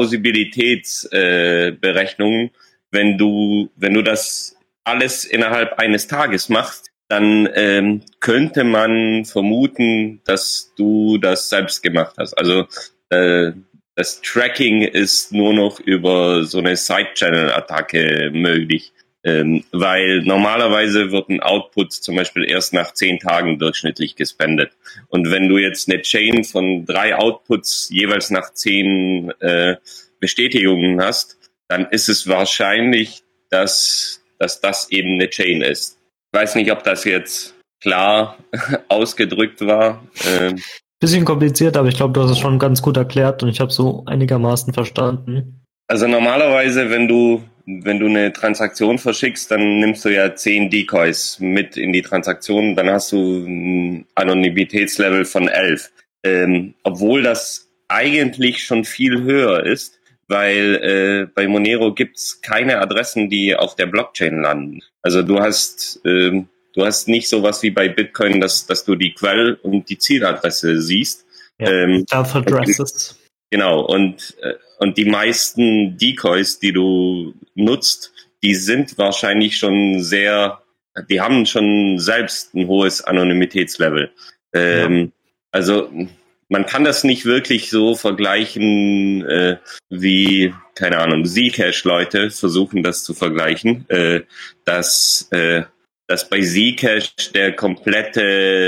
Plausibilitätsberechnungen, äh, wenn du wenn du das alles innerhalb eines Tages machst, dann ähm, könnte man vermuten, dass du das selbst gemacht hast. Also äh, das Tracking ist nur noch über so eine Side-Channel-Attacke möglich, ähm, weil normalerweise wird ein Output zum Beispiel erst nach zehn Tagen durchschnittlich gespendet. Und wenn du jetzt eine Chain von drei Outputs jeweils nach zehn äh, Bestätigungen hast, dann ist es wahrscheinlich, dass, dass das eben eine Chain ist. Ich weiß nicht, ob das jetzt klar ausgedrückt war. Ähm, Bisschen kompliziert, aber ich glaube, du hast es schon ganz gut erklärt und ich habe so einigermaßen verstanden. Also normalerweise, wenn du wenn du eine Transaktion verschickst, dann nimmst du ja zehn Decoys mit in die Transaktion, dann hast du ein Anonymitätslevel von elf. Ähm, obwohl das eigentlich schon viel höher ist, weil äh, bei Monero gibt's keine Adressen, die auf der Blockchain landen. Also du hast ähm, Du hast nicht sowas wie bei Bitcoin, dass, dass du die Quell- und die Zieladresse siehst. Ja, ähm, Self-Addresses. Genau, und, und die meisten Decoys, die du nutzt, die sind wahrscheinlich schon sehr, die haben schon selbst ein hohes Anonymitätslevel. Ähm, ja. Also man kann das nicht wirklich so vergleichen, äh, wie, keine Ahnung, Zcash-Leute versuchen das zu vergleichen, äh, dass äh, dass bei Zcash der komplette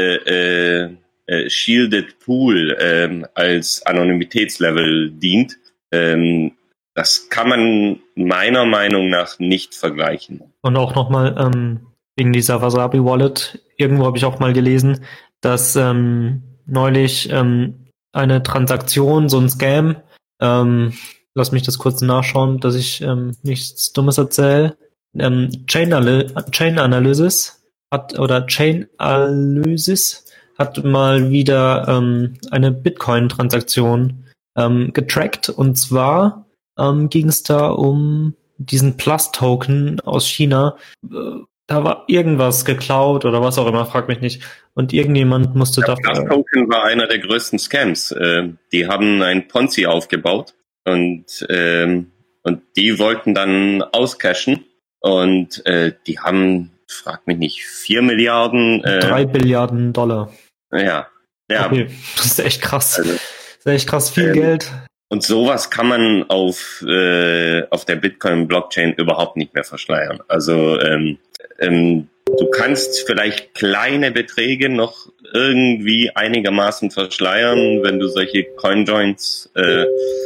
äh, äh, Shielded Pool ähm, als Anonymitätslevel dient. Ähm, das kann man meiner Meinung nach nicht vergleichen. Und auch nochmal ähm, wegen dieser Wasabi Wallet, irgendwo habe ich auch mal gelesen, dass ähm, neulich ähm, eine Transaktion, so ein Scam, ähm, lass mich das kurz nachschauen, dass ich ähm, nichts Dummes erzähle, Ähm, Chain, Chain Analysis hat oder Chain Analysis hat mal wieder ähm, eine Bitcoin-Transaktion ähm, getrackt. Und zwar ähm, ging es da um diesen Plus-Token aus China. Äh, da war irgendwas geklaut oder was auch immer, frag mich nicht. Und irgendjemand musste Der dafür... Plus-Token war einer der größten Scams. Äh, die haben ein Ponzi aufgebaut und, ähm, und die wollten dann auscashen. Und äh, die haben, frag mich nicht, vier Milliarden... Äh, drei Billiarden Dollar. Ja, ja. Okay, das ist echt krass. Also, das ist echt krass viel ähm, Geld. Und sowas kann man auf, äh, auf der Bitcoin-Blockchain überhaupt nicht mehr verschleiern. Also ähm, ähm, du kannst vielleicht kleine Beträge noch irgendwie einigermaßen verschleiern, wenn du solche Coinjoins äh,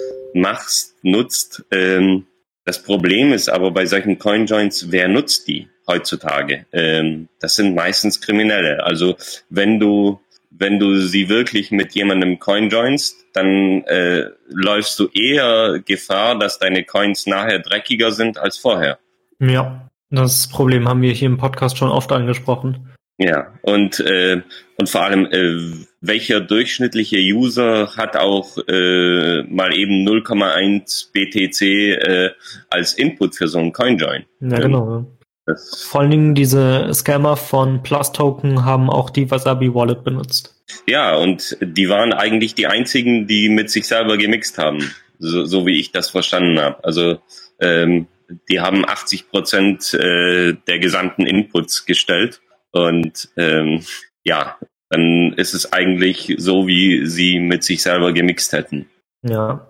machst, nutzt. Ähm, das Problem ist aber bei solchen Coinjoins, wer nutzt die heutzutage? Ähm, das sind meistens Kriminelle. Also wenn du wenn du sie wirklich mit jemandem coinjoinst, dann äh, läufst du eher Gefahr, dass deine Coins nachher dreckiger sind als vorher. Ja, das Problem haben wir hier im Podcast schon oft angesprochen. Ja, und äh, und vor allem, äh, welcher durchschnittliche User hat auch äh, mal eben null Komma eins B T C äh, als Input für so einen Coinjoin? Ja, genau. Ähm, Das Vor allen Dingen diese Scammer von Plus-Token haben auch die Wasabi-Wallet benutzt. Ja, und die waren eigentlich die einzigen, die mit sich selber gemixt haben, so, so wie ich das verstanden habe. Also ähm, die haben achtzig Prozent äh, der gesamten Inputs gestellt und ähm, ja, dann ist es eigentlich so, wie sie mit sich selber gemixt hätten. Ja.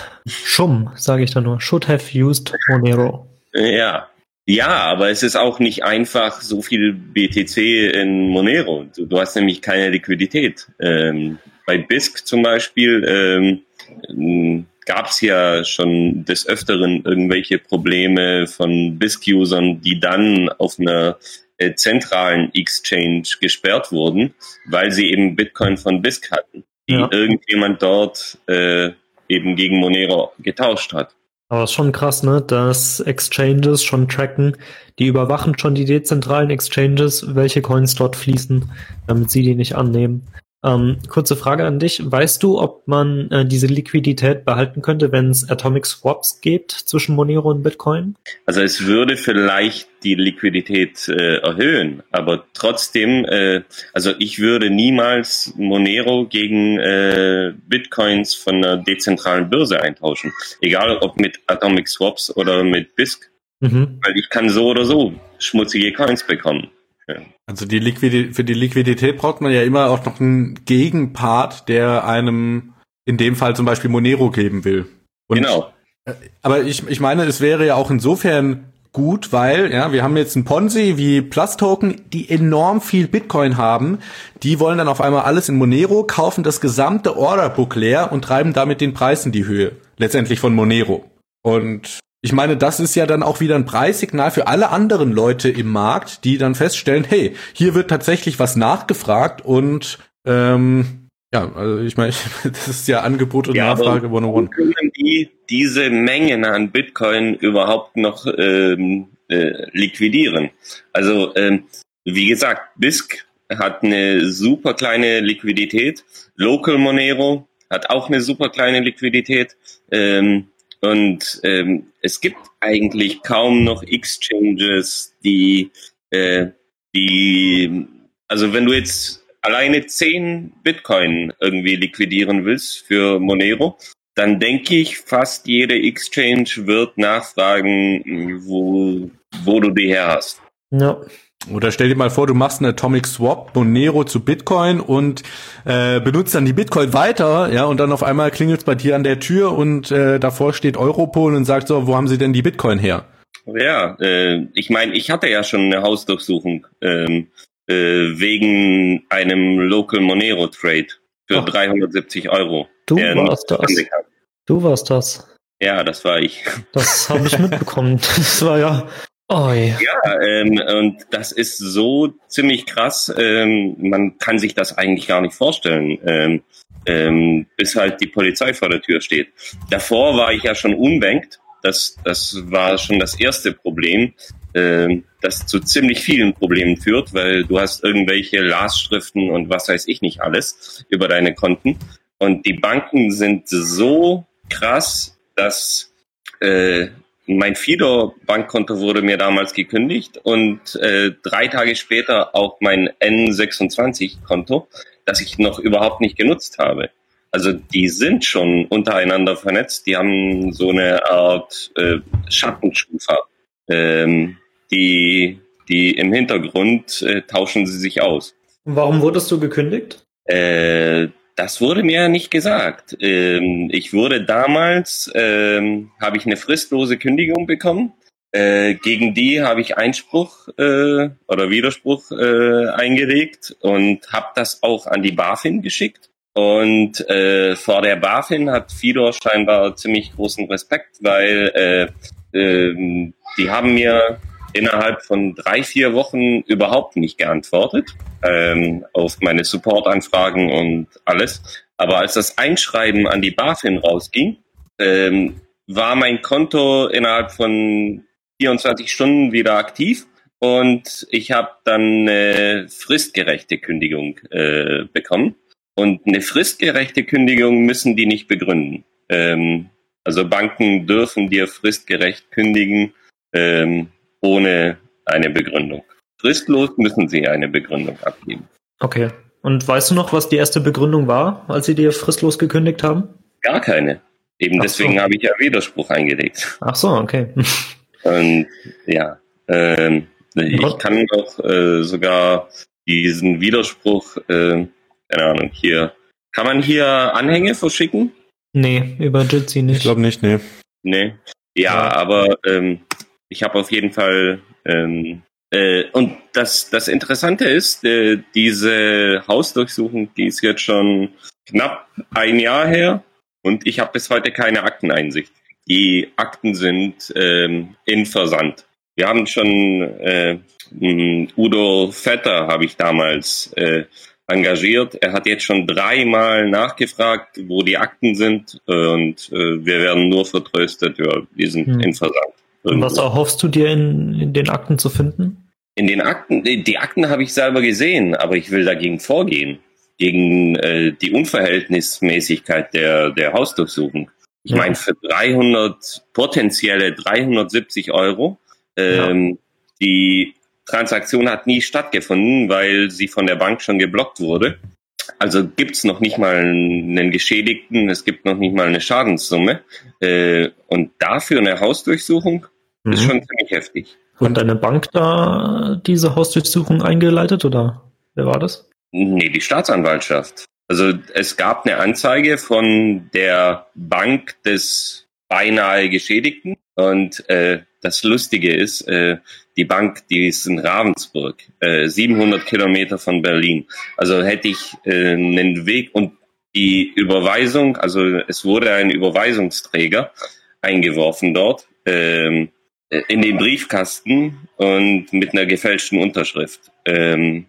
Schumm, sage ich da nur. Should have used Monero. Ja. Ja, aber es ist auch nicht einfach so viel B T C in Monero. Du, du hast nämlich keine Liquidität. Ähm, bei Bisq zum Beispiel ähm, gab es ja schon des Öfteren irgendwelche Probleme von Bisq-Usern, die dann auf einer äh, zentralen Exchange gesperrt wurden, weil sie eben Bitcoin von Bisq hatten, die Ja. irgendjemand dort äh, eben gegen Monero getauscht hat. Aber es ist schon krass, ne, dass Exchanges schon tracken, die überwachen schon die dezentralen Exchanges, welche Coins dort fließen, damit sie die nicht annehmen. Ähm, kurze Frage an dich. Weißt du, ob man äh, diese Liquidität behalten könnte, wenn es Atomic Swaps gibt zwischen Monero und Bitcoin? Also es würde vielleicht die Liquidität äh, erhöhen, aber trotzdem, äh, also ich würde niemals Monero gegen äh, Bitcoins von einer dezentralen Börse eintauschen, egal ob mit Atomic Swaps oder mit Bisq, Mhm. weil ich kann so oder so schmutzige Coins bekommen. Ja. Also die Liquidität, für die Liquidität braucht man ja immer auch noch einen Gegenpart, der einem in dem Fall zum Beispiel Monero geben will. Und, Genau. Aber ich, ich meine, es wäre ja auch insofern gut, weil ja, wir haben jetzt ein Ponzi wie Plus-Token, die enorm viel Bitcoin haben. Die wollen dann auf einmal alles in Monero, kaufen das gesamte Orderbook leer und treiben damit den Preis in die Höhe, letztendlich von Monero. Und ich meine, das ist ja dann auch wieder ein Preissignal für alle anderen Leute im Markt, die dann feststellen, hey, hier wird tatsächlich was nachgefragt und ähm, ja, also ich meine, das ist ja Angebot und Ja, Nachfrage aber hunderteins. können die diese Mengen an Bitcoin überhaupt noch ähm, äh, liquidieren? Also ähm, wie gesagt, Bisq hat eine super kleine Liquidität, Local Monero hat auch eine super kleine Liquidität ähm, und ähm, es gibt eigentlich kaum noch Exchanges, die äh, die also wenn du jetzt alleine zehn Bitcoin irgendwie liquidieren willst für Monero, dann denke ich, fast jede Exchange wird nachfragen, wo, wo du die her hast. Ja. Oder stell dir mal vor, du machst einen Atomic Swap, Monero zu Bitcoin und äh, benutzt dann die Bitcoin weiter, ja, und dann auf einmal klingelt's bei dir an der Tür und äh, davor steht Europol und sagt so, wo haben sie denn die Bitcoin her? Ja, äh, ich meine, ich hatte ja schon eine Hausdurchsuchung ähm, äh, wegen einem Local Monero Trade für Ach. dreihundertsiebzig Euro. Du der warst nicht das. zustande kam. Du warst das. Ja, das war ich. Das habe ich mitbekommen. Das war ja... Oi. Ja, ähm, und das ist so ziemlich krass. Ähm, man kann sich das eigentlich gar nicht vorstellen, ähm, ähm, bis halt die Polizei vor der Tür steht. Davor war ich ja schon unbankt. Das, das war schon das erste Problem. äh, das zu ziemlich vielen Problemen führt, weil du hast irgendwelche Lastschriften und was weiß ich nicht alles über deine Konten. Und die Banken sind so krass, dass äh, mein Fido-Bankkonto wurde mir damals gekündigt und äh, drei Tage später auch mein N sechsundzwanzig-Konto, das ich noch überhaupt nicht genutzt habe. Also die sind schon untereinander vernetzt. Die haben so eine Art äh, Schattenschufa. Ähm, die, die im Hintergrund äh, tauschen sie sich aus. Und warum wurdest du gekündigt? Äh, das wurde mir nicht gesagt. Ähm, ich wurde damals, ähm, habe ich eine fristlose Kündigung bekommen. Äh, gegen die habe ich Einspruch äh, oder Widerspruch äh, eingelegt und habe das auch an die BaFin geschickt. Und äh, vor der BaFin hat Fido scheinbar ziemlich großen Respekt, weil äh, äh, die haben mir innerhalb von drei, vier Wochen überhaupt nicht geantwortet ähm, auf meine Support-Anfragen und alles. Aber als das Einschreiben an die BaFin rausging, ähm, war mein Konto innerhalb von vierundzwanzig Stunden wieder aktiv und ich habe dann eine fristgerechte Kündigung äh, bekommen. Und eine fristgerechte Kündigung müssen die nicht begründen. Ähm, also Banken dürfen dir fristgerecht kündigen, ähm, ohne eine Begründung. Fristlos müssen sie eine Begründung abgeben. Okay. Und weißt du noch, was die erste Begründung war, als sie dir fristlos gekündigt haben? Gar keine. Eben Ach deswegen so. habe ich ja Widerspruch eingelegt. Ach so, okay. Und ja, ähm, ich kann auch äh, sogar diesen Widerspruch, äh, keine Ahnung, hier. Kann man hier Anhänge verschicken? Nee, über Jitsi nicht. Ich glaube nicht, nee. Nee. Ja, Ja. aber ähm, ich habe auf jeden Fall ähm, äh, und das das Interessante ist, äh, diese Hausdurchsuchung, die ist jetzt schon knapp ein Jahr her und ich habe bis heute keine Akteneinsicht. Die Akten sind ähm, in Versand. Wir haben schon äh, m, Udo Vetter habe ich damals äh, engagiert. Er hat jetzt schon dreimal nachgefragt, wo die Akten sind und äh, wir werden nur vertröstet, ja, die sind Hm. in Versand. Und was erhoffst du dir in, in den Akten zu finden? In den Akten, die, die Akten habe ich selber gesehen, aber ich will dagegen vorgehen, gegen äh, die Unverhältnismäßigkeit der, der Hausdurchsuchung. Ich Ja. meine, für dreihundert, potenzielle dreihundertsiebzig Euro, ähm, die Transaktion hat nie stattgefunden, weil sie von der Bank schon geblockt wurde. Also gibt's noch nicht mal einen Geschädigten, es gibt noch nicht mal eine Schadenssumme. Äh, und dafür eine Hausdurchsuchung Mhm. ist schon ziemlich heftig. Hat deine Bank da diese Hausdurchsuchung eingeleitet oder wer war das? Nee, die Staatsanwaltschaft. Also es gab eine Anzeige von der Bank des beinahe Geschädigten. Und äh, das Lustige ist, äh, die Bank, die ist in Ravensburg, äh, siebenhundert Kilometer von Berlin. Also hätte ich äh, einen Weg und die Überweisung, also es wurde ein Überweisungsträger eingeworfen dort ähm, in den Briefkasten und mit einer gefälschten Unterschrift. Ähm,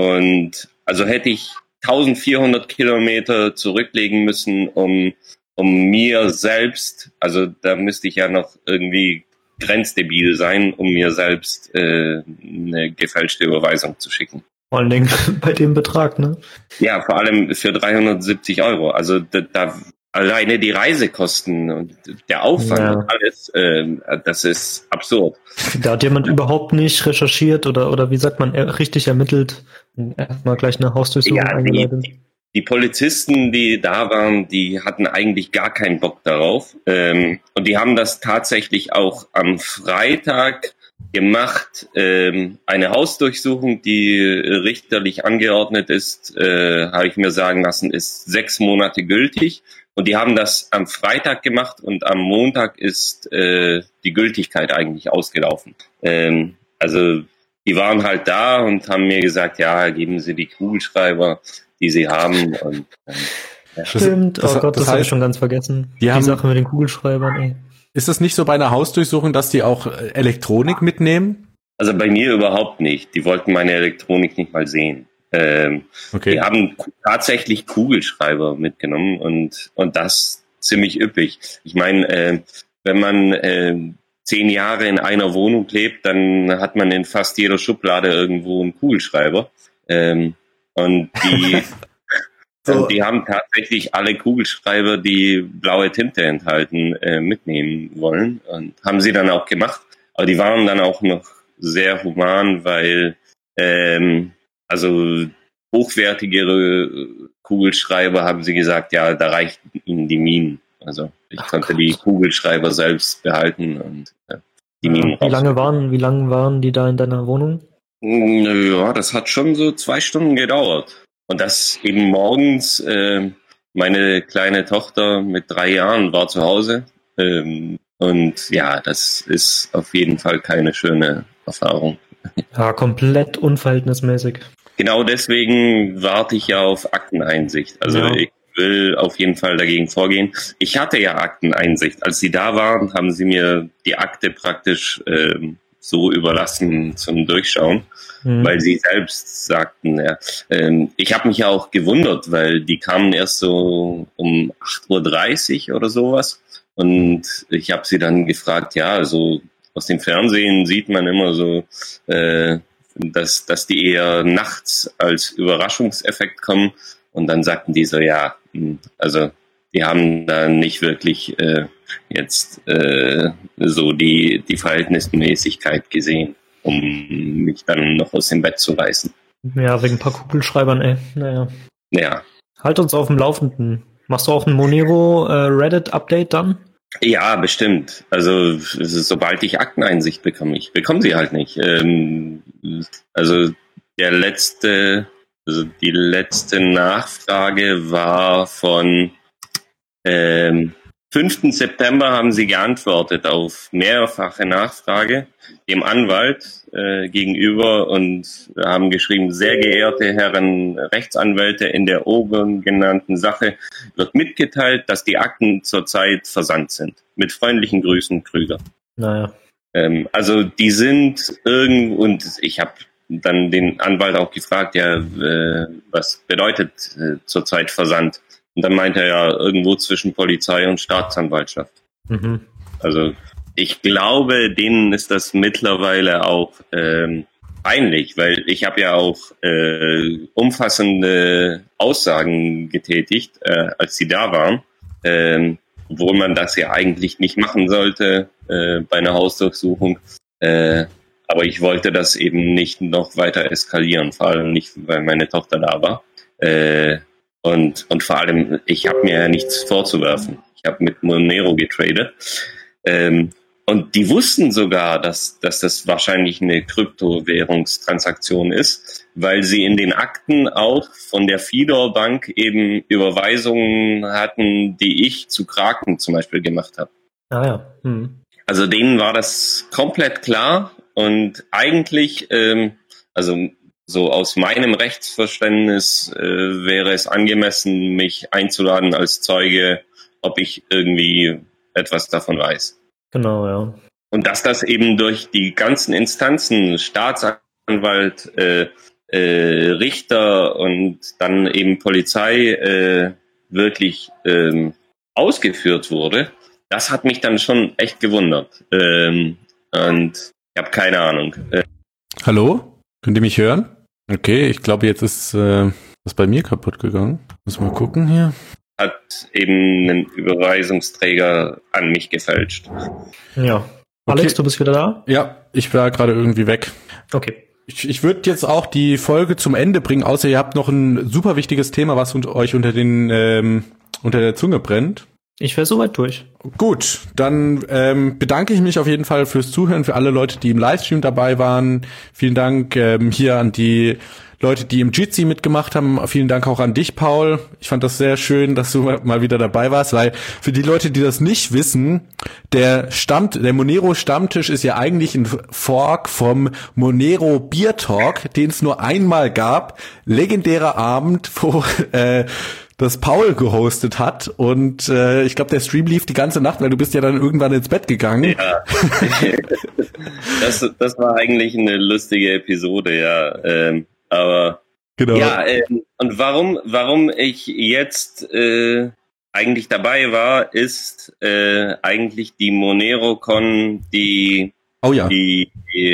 und also hätte ich eintausendvierhundert Kilometer zurücklegen müssen, um um mir selbst, also da müsste ich ja noch irgendwie grenzdebil sein, um mir selbst äh, eine gefälschte Überweisung zu schicken. Vor allen Dingen bei dem Betrag, ne? Ja, vor allem für dreihundertsiebzig Euro. Also da, da alleine die Reisekosten und der Aufwand Ja. und alles, äh, das ist absurd. Da hat jemand überhaupt nicht recherchiert oder, oder wie sagt man, er- richtig ermittelt und erstmal gleich eine Hausdurchsuchung Ja, die, eingeleitet. die, die Polizisten, die da waren, die hatten eigentlich gar keinen Bock darauf. Ähm, und die haben das tatsächlich auch am Freitag gemacht. Ähm, eine Hausdurchsuchung, die richterlich angeordnet ist, äh, habe ich mir sagen lassen, ist sechs Monate gültig. Und die haben das am Freitag gemacht und am Montag ist äh, die Gültigkeit eigentlich ausgelaufen. Ähm, also die waren halt da und haben mir gesagt, ja, geben Sie die Kugelschreiber, die Sie haben. Und ähm, ja. Stimmt, das- oh Gott, das, das habe ich heißt, schon ganz vergessen. die Die, haben- Sache mit den Kugelschreibern, ey. Ist es nicht so bei einer Hausdurchsuchung, dass die auch äh, Elektronik mitnehmen? Also bei mir überhaupt nicht. Die wollten meine Elektronik nicht mal sehen. Ähm, Okay. Die haben ku- tatsächlich Kugelschreiber mitgenommen und und das ziemlich üppig. Ich meine, äh, wenn man äh, zehn Jahre in einer Wohnung lebt, dann hat man in fast jeder Schublade irgendwo einen Kugelschreiber. Ähm, und die, so. und die haben tatsächlich alle Kugelschreiber, die blaue Tinte enthalten, äh, mitnehmen wollen. Und haben sie dann auch gemacht. Aber die waren dann auch noch sehr human, weil ähm, also hochwertigere Kugelschreiber, haben sie gesagt, ja, da reichten ihnen die Minen. Also ich Ach konnte Gott. die Kugelschreiber selbst behalten und äh, die Minen. Wie lange waren, wie lange waren die da in deiner Wohnung? Ja, das hat schon so zwei Stunden gedauert. Und das eben morgens, äh, meine kleine Tochter mit drei Jahren war zu Hause. Ähm, und ja, das ist auf jeden Fall keine schöne Erfahrung. Ja, komplett unverhältnismäßig. Genau deswegen warte ich ja auf Akteneinsicht. Also ja. ich will auf jeden Fall dagegen vorgehen. Ich hatte ja Akteneinsicht. Als sie da waren, haben sie mir die Akte praktisch ähm, so überlassen zum Durchschauen, mhm. weil sie selbst sagten, ja, ähm, ich habe mich ja auch gewundert, weil die kamen erst so um acht Uhr dreißig oder sowas und ich habe sie dann gefragt, ja, also aus dem Fernsehen sieht man immer so, äh, dass, dass die eher nachts als Überraschungseffekt kommen. Und dann sagten die so, ja, also die haben da nicht wirklich äh, jetzt äh, so die, die Verhältnismäßigkeit gesehen, um mich dann noch aus dem Bett zu reißen. Ja, wegen ein paar Kugelschreibern, ey. Naja. Ja. Halt uns auf dem Laufenden. Machst du auch ein Monero äh, Reddit-Update dann? Ja, bestimmt. Also sobald ich Akteneinsicht bekomme, ich bekomme sie halt nicht. Ähm, also der letzte, also die letzte Nachfrage war von ähm, fünften September haben sie geantwortet auf mehrfache Nachfrage dem Anwalt äh, gegenüber und haben geschrieben, sehr geehrte Herren Rechtsanwälte, in der oben genannten Sache wird mitgeteilt, dass die Akten zurzeit versandt sind. Mit freundlichen Grüßen, Krüger. Naja. Ähm, also die sind irgendwo, und ich habe dann den Anwalt auch gefragt, ja, äh, was bedeutet äh, zurzeit Versand? Und dann meinte er ja irgendwo zwischen Polizei und Staatsanwaltschaft. Mhm. Also ich glaube, denen ist das mittlerweile auch ähm, peinlich, weil ich habe ja auch äh, umfassende Aussagen getätigt, äh, als sie da waren, äh, obwohl man das ja eigentlich nicht machen sollte äh, bei einer Hausdurchsuchung. Äh, aber ich wollte das eben nicht noch weiter eskalieren, vor allem nicht, weil meine Tochter da war. Äh, Und, und vor allem, ich habe mir ja nichts vorzuwerfen. Ich habe mit Monero getradet. Ähm, und die wussten sogar, dass, dass das wahrscheinlich eine Kryptowährungstransaktion ist, weil sie in den Akten auch von der Fidor Bank eben Überweisungen hatten, die ich zu Kraken zum Beispiel gemacht habe. Ah ja. Hm. Also denen war das komplett klar. Und eigentlich, ähm, also so aus meinem Rechtsverständnis äh, wäre es angemessen, mich einzuladen als Zeuge, ob ich irgendwie etwas davon weiß. Genau, ja. Und dass das eben durch die ganzen Instanzen, Staatsanwalt, äh, äh, Richter und dann eben Polizei äh, wirklich äh, ausgeführt wurde, das hat mich dann schon echt gewundert. Ähm, und ich habe keine Ahnung. Äh, Hallo? Könnt ihr mich hören? Okay, ich glaube, jetzt ist äh, das bei mir kaputt gegangen. Muss mal gucken hier. Hat eben einen Überweisungsträger an mich gefälscht. Ja. Alex, okay. Du bist wieder da? Ja, ich war gerade irgendwie weg. Okay. Ich, ich würde jetzt auch die Folge zum Ende bringen, außer ihr habt noch ein super wichtiges Thema, was unter, euch unter den ähm, unter der Zunge brennt. Ich wäre soweit durch. Gut, dann ähm, bedanke ich mich auf jeden Fall fürs Zuhören, für alle Leute, die im Livestream dabei waren. Vielen Dank ähm, hier an die Leute, die im Jitsi mitgemacht haben. Vielen Dank auch an dich, Paul. Ich fand das sehr schön, dass du mal wieder dabei warst, weil für die Leute, die das nicht wissen, der Stammt, der Monero Stammtisch ist ja eigentlich ein Fork vom Monero Beer Talk, den es nur einmal gab. Legendärer Abend, wo äh, das Paul gehostet hat und äh, ich glaube, der Stream lief die ganze Nacht, weil du bist ja dann irgendwann ins Bett gegangen. Ja, das, das war eigentlich eine lustige Episode, ja. Ähm, aber genau. Ja, ähm, und warum, warum ich jetzt äh, eigentlich dabei war, ist äh, eigentlich die MoneroCon, die, oh ja. die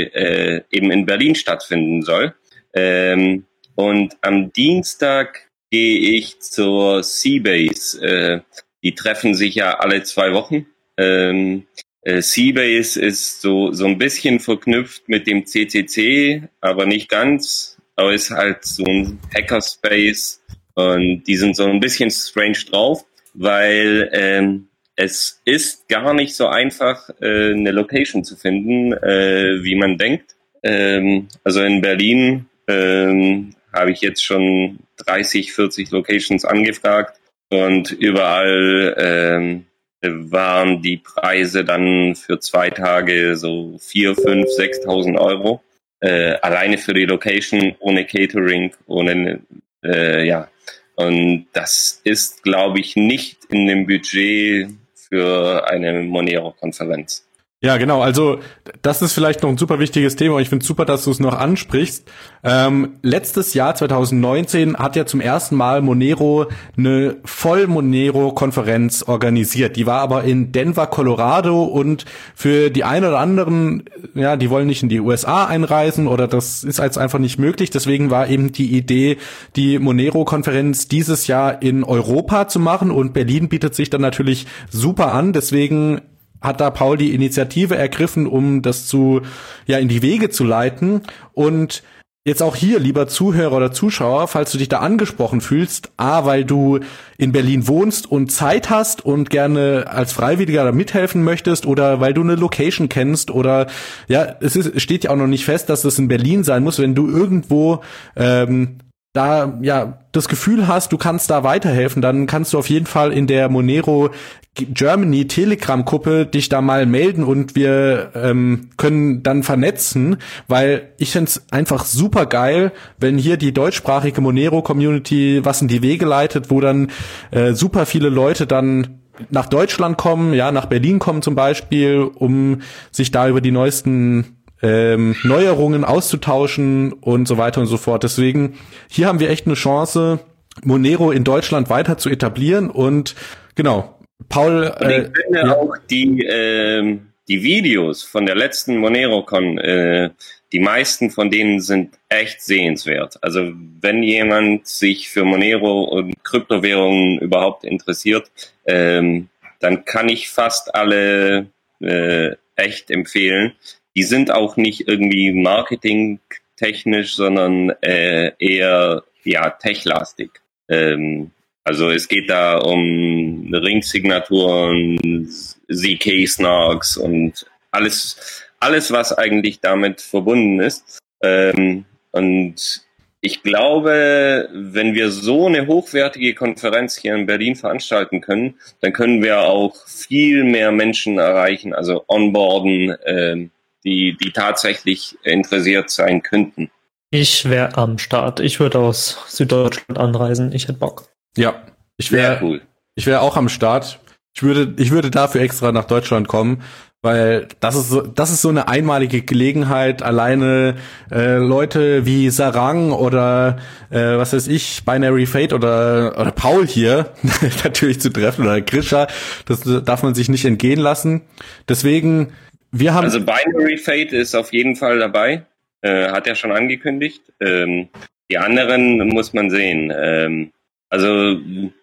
äh, eben in Berlin stattfinden soll. Ähm, und am Dienstag gehe ich zur Seabase. Äh, die treffen sich ja alle zwei Wochen. Ähm, äh, Seabase ist so so ein bisschen verknüpft mit dem C C C, aber nicht ganz. Aber ist halt so ein Hackerspace und die sind so ein bisschen strange drauf, weil ähm, es ist gar nicht so einfach, äh, eine Location zu finden, äh, wie man denkt. Ähm, also in Berlin ähm, habe ich jetzt schon dreißig, vierzig Locations angefragt und überall ähm, waren die Preise dann für zwei Tage so vier, fünf, sechstausend Euro. Äh, alleine für die Location, ohne Catering, ohne, äh, ja. Und das ist, glaube ich, nicht in dem Budget für eine Monero-Konferenz. Ja, genau. Also das ist vielleicht noch ein super wichtiges Thema. Ich finde es super, dass du es noch ansprichst. Ähm, letztes Jahr, zwanzig neunzehn, hat ja zum ersten Mal Monero eine Voll-Monero-Konferenz organisiert. Die war aber in Denver, Colorado, und für die einen oder anderen, ja, die wollen nicht in die U S A einreisen oder das ist jetzt einfach nicht möglich. Deswegen war eben die Idee, die Monero-Konferenz dieses Jahr in Europa zu machen, und Berlin bietet sich dann natürlich super an. Deswegen hat da Paul die Initiative ergriffen, um das zu, ja, in die Wege zu leiten. Und jetzt auch hier, lieber Zuhörer oder Zuschauer, falls du dich da angesprochen fühlst, A, weil du in Berlin wohnst und Zeit hast und gerne als Freiwilliger da mithelfen möchtest, oder weil du eine Location kennst, oder, ja, es ist, es steht ja auch noch nicht fest, dass es in Berlin sein muss, wenn du irgendwo, ähm, da, ja, das Gefühl hast, du kannst da weiterhelfen, dann kannst du auf jeden Fall in der Monero Germany Telegram-Gruppe dich da mal melden, und wir ähm, können dann vernetzen, weil ich finde es einfach super geil, wenn hier die deutschsprachige Monero-Community was in die Wege leitet, wo dann äh, super viele Leute dann nach Deutschland kommen, ja, nach Berlin kommen zum Beispiel, um sich da über die neuesten ähm, Neuerungen auszutauschen und so weiter und so fort. Deswegen, hier haben wir echt eine Chance, Monero in Deutschland weiter zu etablieren, und genau, Paul, und ich äh, finde ja. auch die, äh, die Videos von der letzten MoneroCon, äh, die meisten von denen sind echt sehenswert. Also wenn jemand sich für Monero und Kryptowährungen überhaupt interessiert, ähm, dann kann ich fast alle äh, echt empfehlen. Die sind auch nicht irgendwie marketingtechnisch, sondern äh, eher ja techlastig. Ähm, Also es geht da um Ringsignaturen, Z K-Snarks und alles, alles, was eigentlich damit verbunden ist. Ähm, und ich glaube, wenn wir so eine hochwertige Konferenz hier in Berlin veranstalten können, dann können wir auch viel mehr Menschen erreichen, also onboarden, äh, die, die tatsächlich interessiert sein könnten. Ich wäre am Start. Ich würde aus Süddeutschland anreisen. Ich hätte Bock. Ja, ich wäre cool. Ich wäre auch am Start. Ich würde ich würde dafür extra nach Deutschland kommen, weil das ist so das ist so eine einmalige Gelegenheit, alleine äh, Leute wie Sarang oder äh, was weiß ich, Binary Fate oder oder Paul hier natürlich zu treffen, oder Grisha. Das darf man sich nicht entgehen lassen. Deswegen, wir haben Also Binary Fate ist auf jeden Fall dabei. Äh, hat er schon angekündigt. Ähm, die anderen muss man sehen. Ähm, also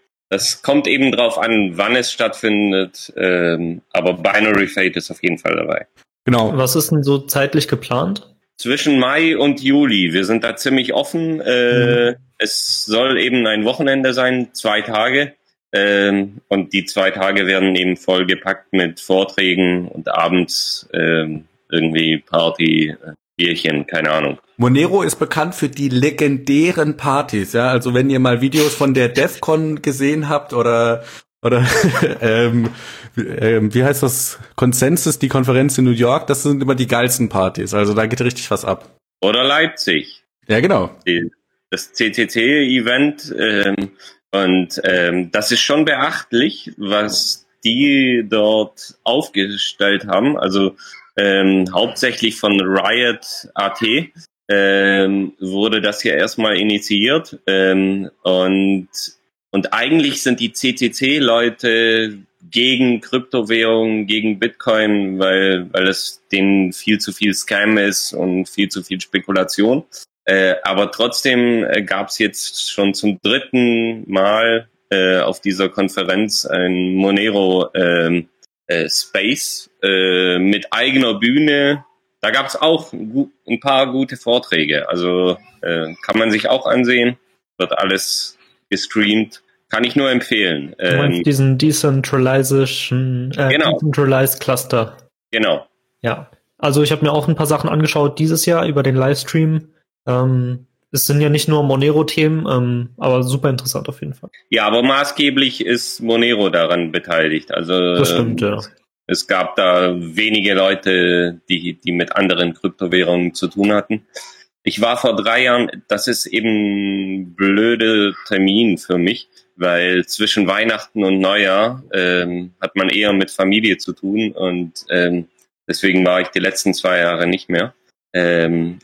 das kommt eben drauf an, wann es stattfindet. Ähm, aber Binary Fate ist auf jeden Fall dabei. Genau. Was ist denn so zeitlich geplant? Zwischen Mai und Juli. Wir sind da ziemlich offen. Äh, mhm. Es soll eben ein Wochenende sein, zwei Tage. Ähm, und die zwei Tage werden eben vollgepackt mit Vorträgen und abends ähm, irgendwie Party, Bierchen, keine Ahnung. Monero ist bekannt für die legendären Partys, ja. Also wenn ihr mal Videos von der DEFCON gesehen habt oder oder ähm, ähm, wie heißt das, Consensus, die Konferenz in New York, das sind immer die geilsten Partys. Also da geht richtig was ab. Oder Leipzig. Ja, genau. Das C C C-Event. Ähm, und ähm, das ist schon beachtlich, was die dort aufgestellt haben. Also Ähm, hauptsächlich von Riot Punkt A T ähm, wurde das ja erstmal initiiert ähm, und und eigentlich sind die C C C-Leute gegen Kryptowährungen, gegen Bitcoin, weil, weil es denen viel zu viel Scam ist und viel zu viel Spekulation. Äh, aber trotzdem äh, gab es jetzt schon zum dritten Mal äh, auf dieser Konferenz ein Monero äh, äh, Space äh, mit eigener Bühne. Da gab es auch ein, ein paar gute Vorträge. Also äh, kann man sich auch ansehen. Wird alles gestreamt. Kann ich nur empfehlen. Du meinst ähm, diesen Decentralization, äh, genau. Decentralized Cluster. Genau. Ja, also ich habe mir auch ein paar Sachen angeschaut dieses Jahr über den Livestream. Ähm, es sind ja nicht nur Monero-Themen, ähm, aber super interessant auf jeden Fall. Ja, aber maßgeblich ist Monero daran beteiligt. Also Das stimmt, ähm, ja. es gab da wenige Leute, die, die mit anderen Kryptowährungen zu tun hatten. Ich war vor drei Jahren, das ist eben ein blöder Termin für mich, weil zwischen Weihnachten und Neujahr ähm, hat man eher mit Familie zu tun und ähm, deswegen war ich die letzten zwei Jahre nicht mehr. Ähm,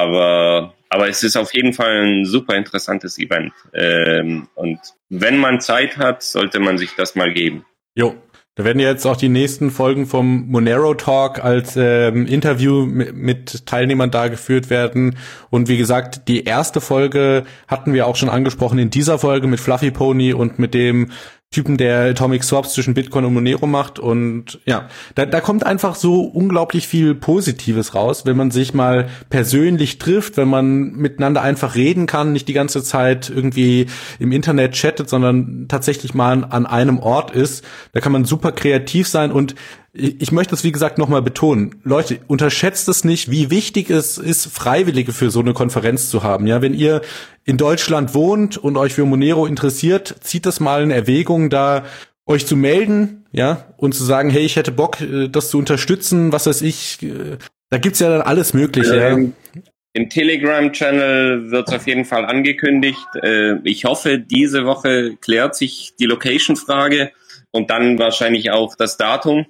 aber aber es ist auf jeden Fall ein super interessantes Event. Ähm, und wenn man Zeit hat, sollte man sich das mal geben. Jo, da werden jetzt auch die nächsten Folgen vom Monero Talk als ähm, Interview mit, mit Teilnehmern da geführt werden. Und wie gesagt, die erste Folge hatten wir auch schon angesprochen in dieser Folge mit Fluffy Pony und mit dem Typen, der Atomic Swaps zwischen Bitcoin und Monero macht. Und ja, da, da kommt einfach so unglaublich viel Positives raus, wenn man sich mal persönlich trifft, wenn man miteinander einfach reden kann, nicht die ganze Zeit irgendwie im Internet chattet, sondern tatsächlich mal an einem Ort ist. Da kann man super kreativ sein und ich möchte es, wie gesagt, nochmal betonen. Leute, unterschätzt es nicht, wie wichtig es ist, Freiwillige für so eine Konferenz zu haben. Ja, wenn ihr in Deutschland wohnt und euch für Monero interessiert, zieht das mal in Erwägung, da euch zu melden, ja, und zu sagen, hey, ich hätte Bock, das zu unterstützen, was weiß ich. Da gibt's ja dann alles Mögliche. Ähm, ja. Im Telegram-Channel wird es auf jeden Fall angekündigt. Ich hoffe, diese Woche klärt sich die Location-Frage und dann wahrscheinlich auch das Datum.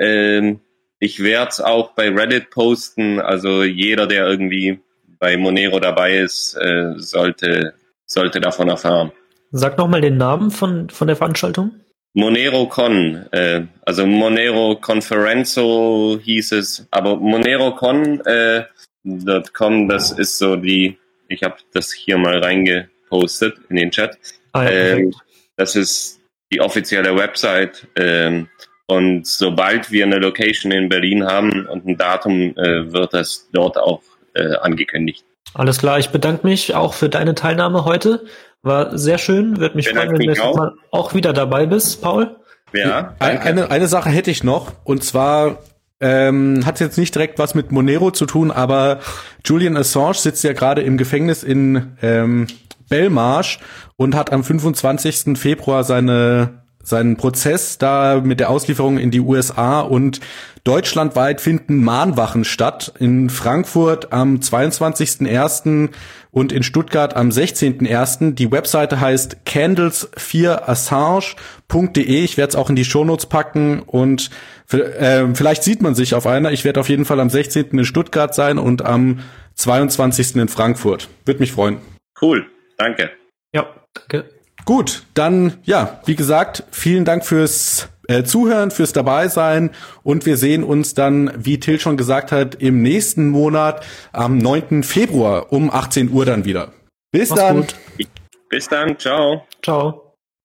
Ich werde es auch bei Reddit posten. Also jeder, der irgendwie bei Monero dabei ist, sollte, sollte davon erfahren. Sag nochmal den Namen von, von der Veranstaltung. MoneroCon, äh, also Monero Conferenzo hieß es, aber MoneroCon äh, .com, das ist so die, ich habe das hier mal reingepostet in den Chat. Ah, ja, ähm, das ist die offizielle Website ähm, und sobald wir eine Location in Berlin haben und ein Datum, äh, wird das dort auch äh, angekündigt. Alles klar, ich bedanke mich auch für deine Teilnahme heute. War sehr schön, würde mich freuen, wenn du nächstes Mal auch wieder dabei bist, Paul. Ja, danke. Eine, eine Sache hätte ich noch, und zwar ähm, hat jetzt nicht direkt was mit Monero zu tun, aber Julian Assange sitzt ja gerade im Gefängnis in ähm, Belmarsh und hat am fünfundzwanzigsten Februar seine seinen Prozess da mit der Auslieferung in die U S A, und deutschlandweit finden Mahnwachen statt. In Frankfurt am zweiundzwanzigsten ersten und in Stuttgart am sechzehnten ersten Die Webseite heißt candles vier assange punkt de. Ich werde es auch in die Shownotes packen und äh, vielleicht sieht man sich auf einer. Ich werde auf jeden Fall am sechzehnten in Stuttgart sein und am zweiundzwanzigsten in Frankfurt. Würde mich freuen. Cool, danke. Ja, danke. Gut, dann, ja, wie gesagt, vielen Dank fürs äh, Zuhören, fürs Dabeisein, und wir sehen uns dann, wie Till schon gesagt hat, im nächsten Monat am neunten Februar um achtzehn Uhr dann wieder. Bis Mach's dann. Gut. Bis dann, ciao. Ciao.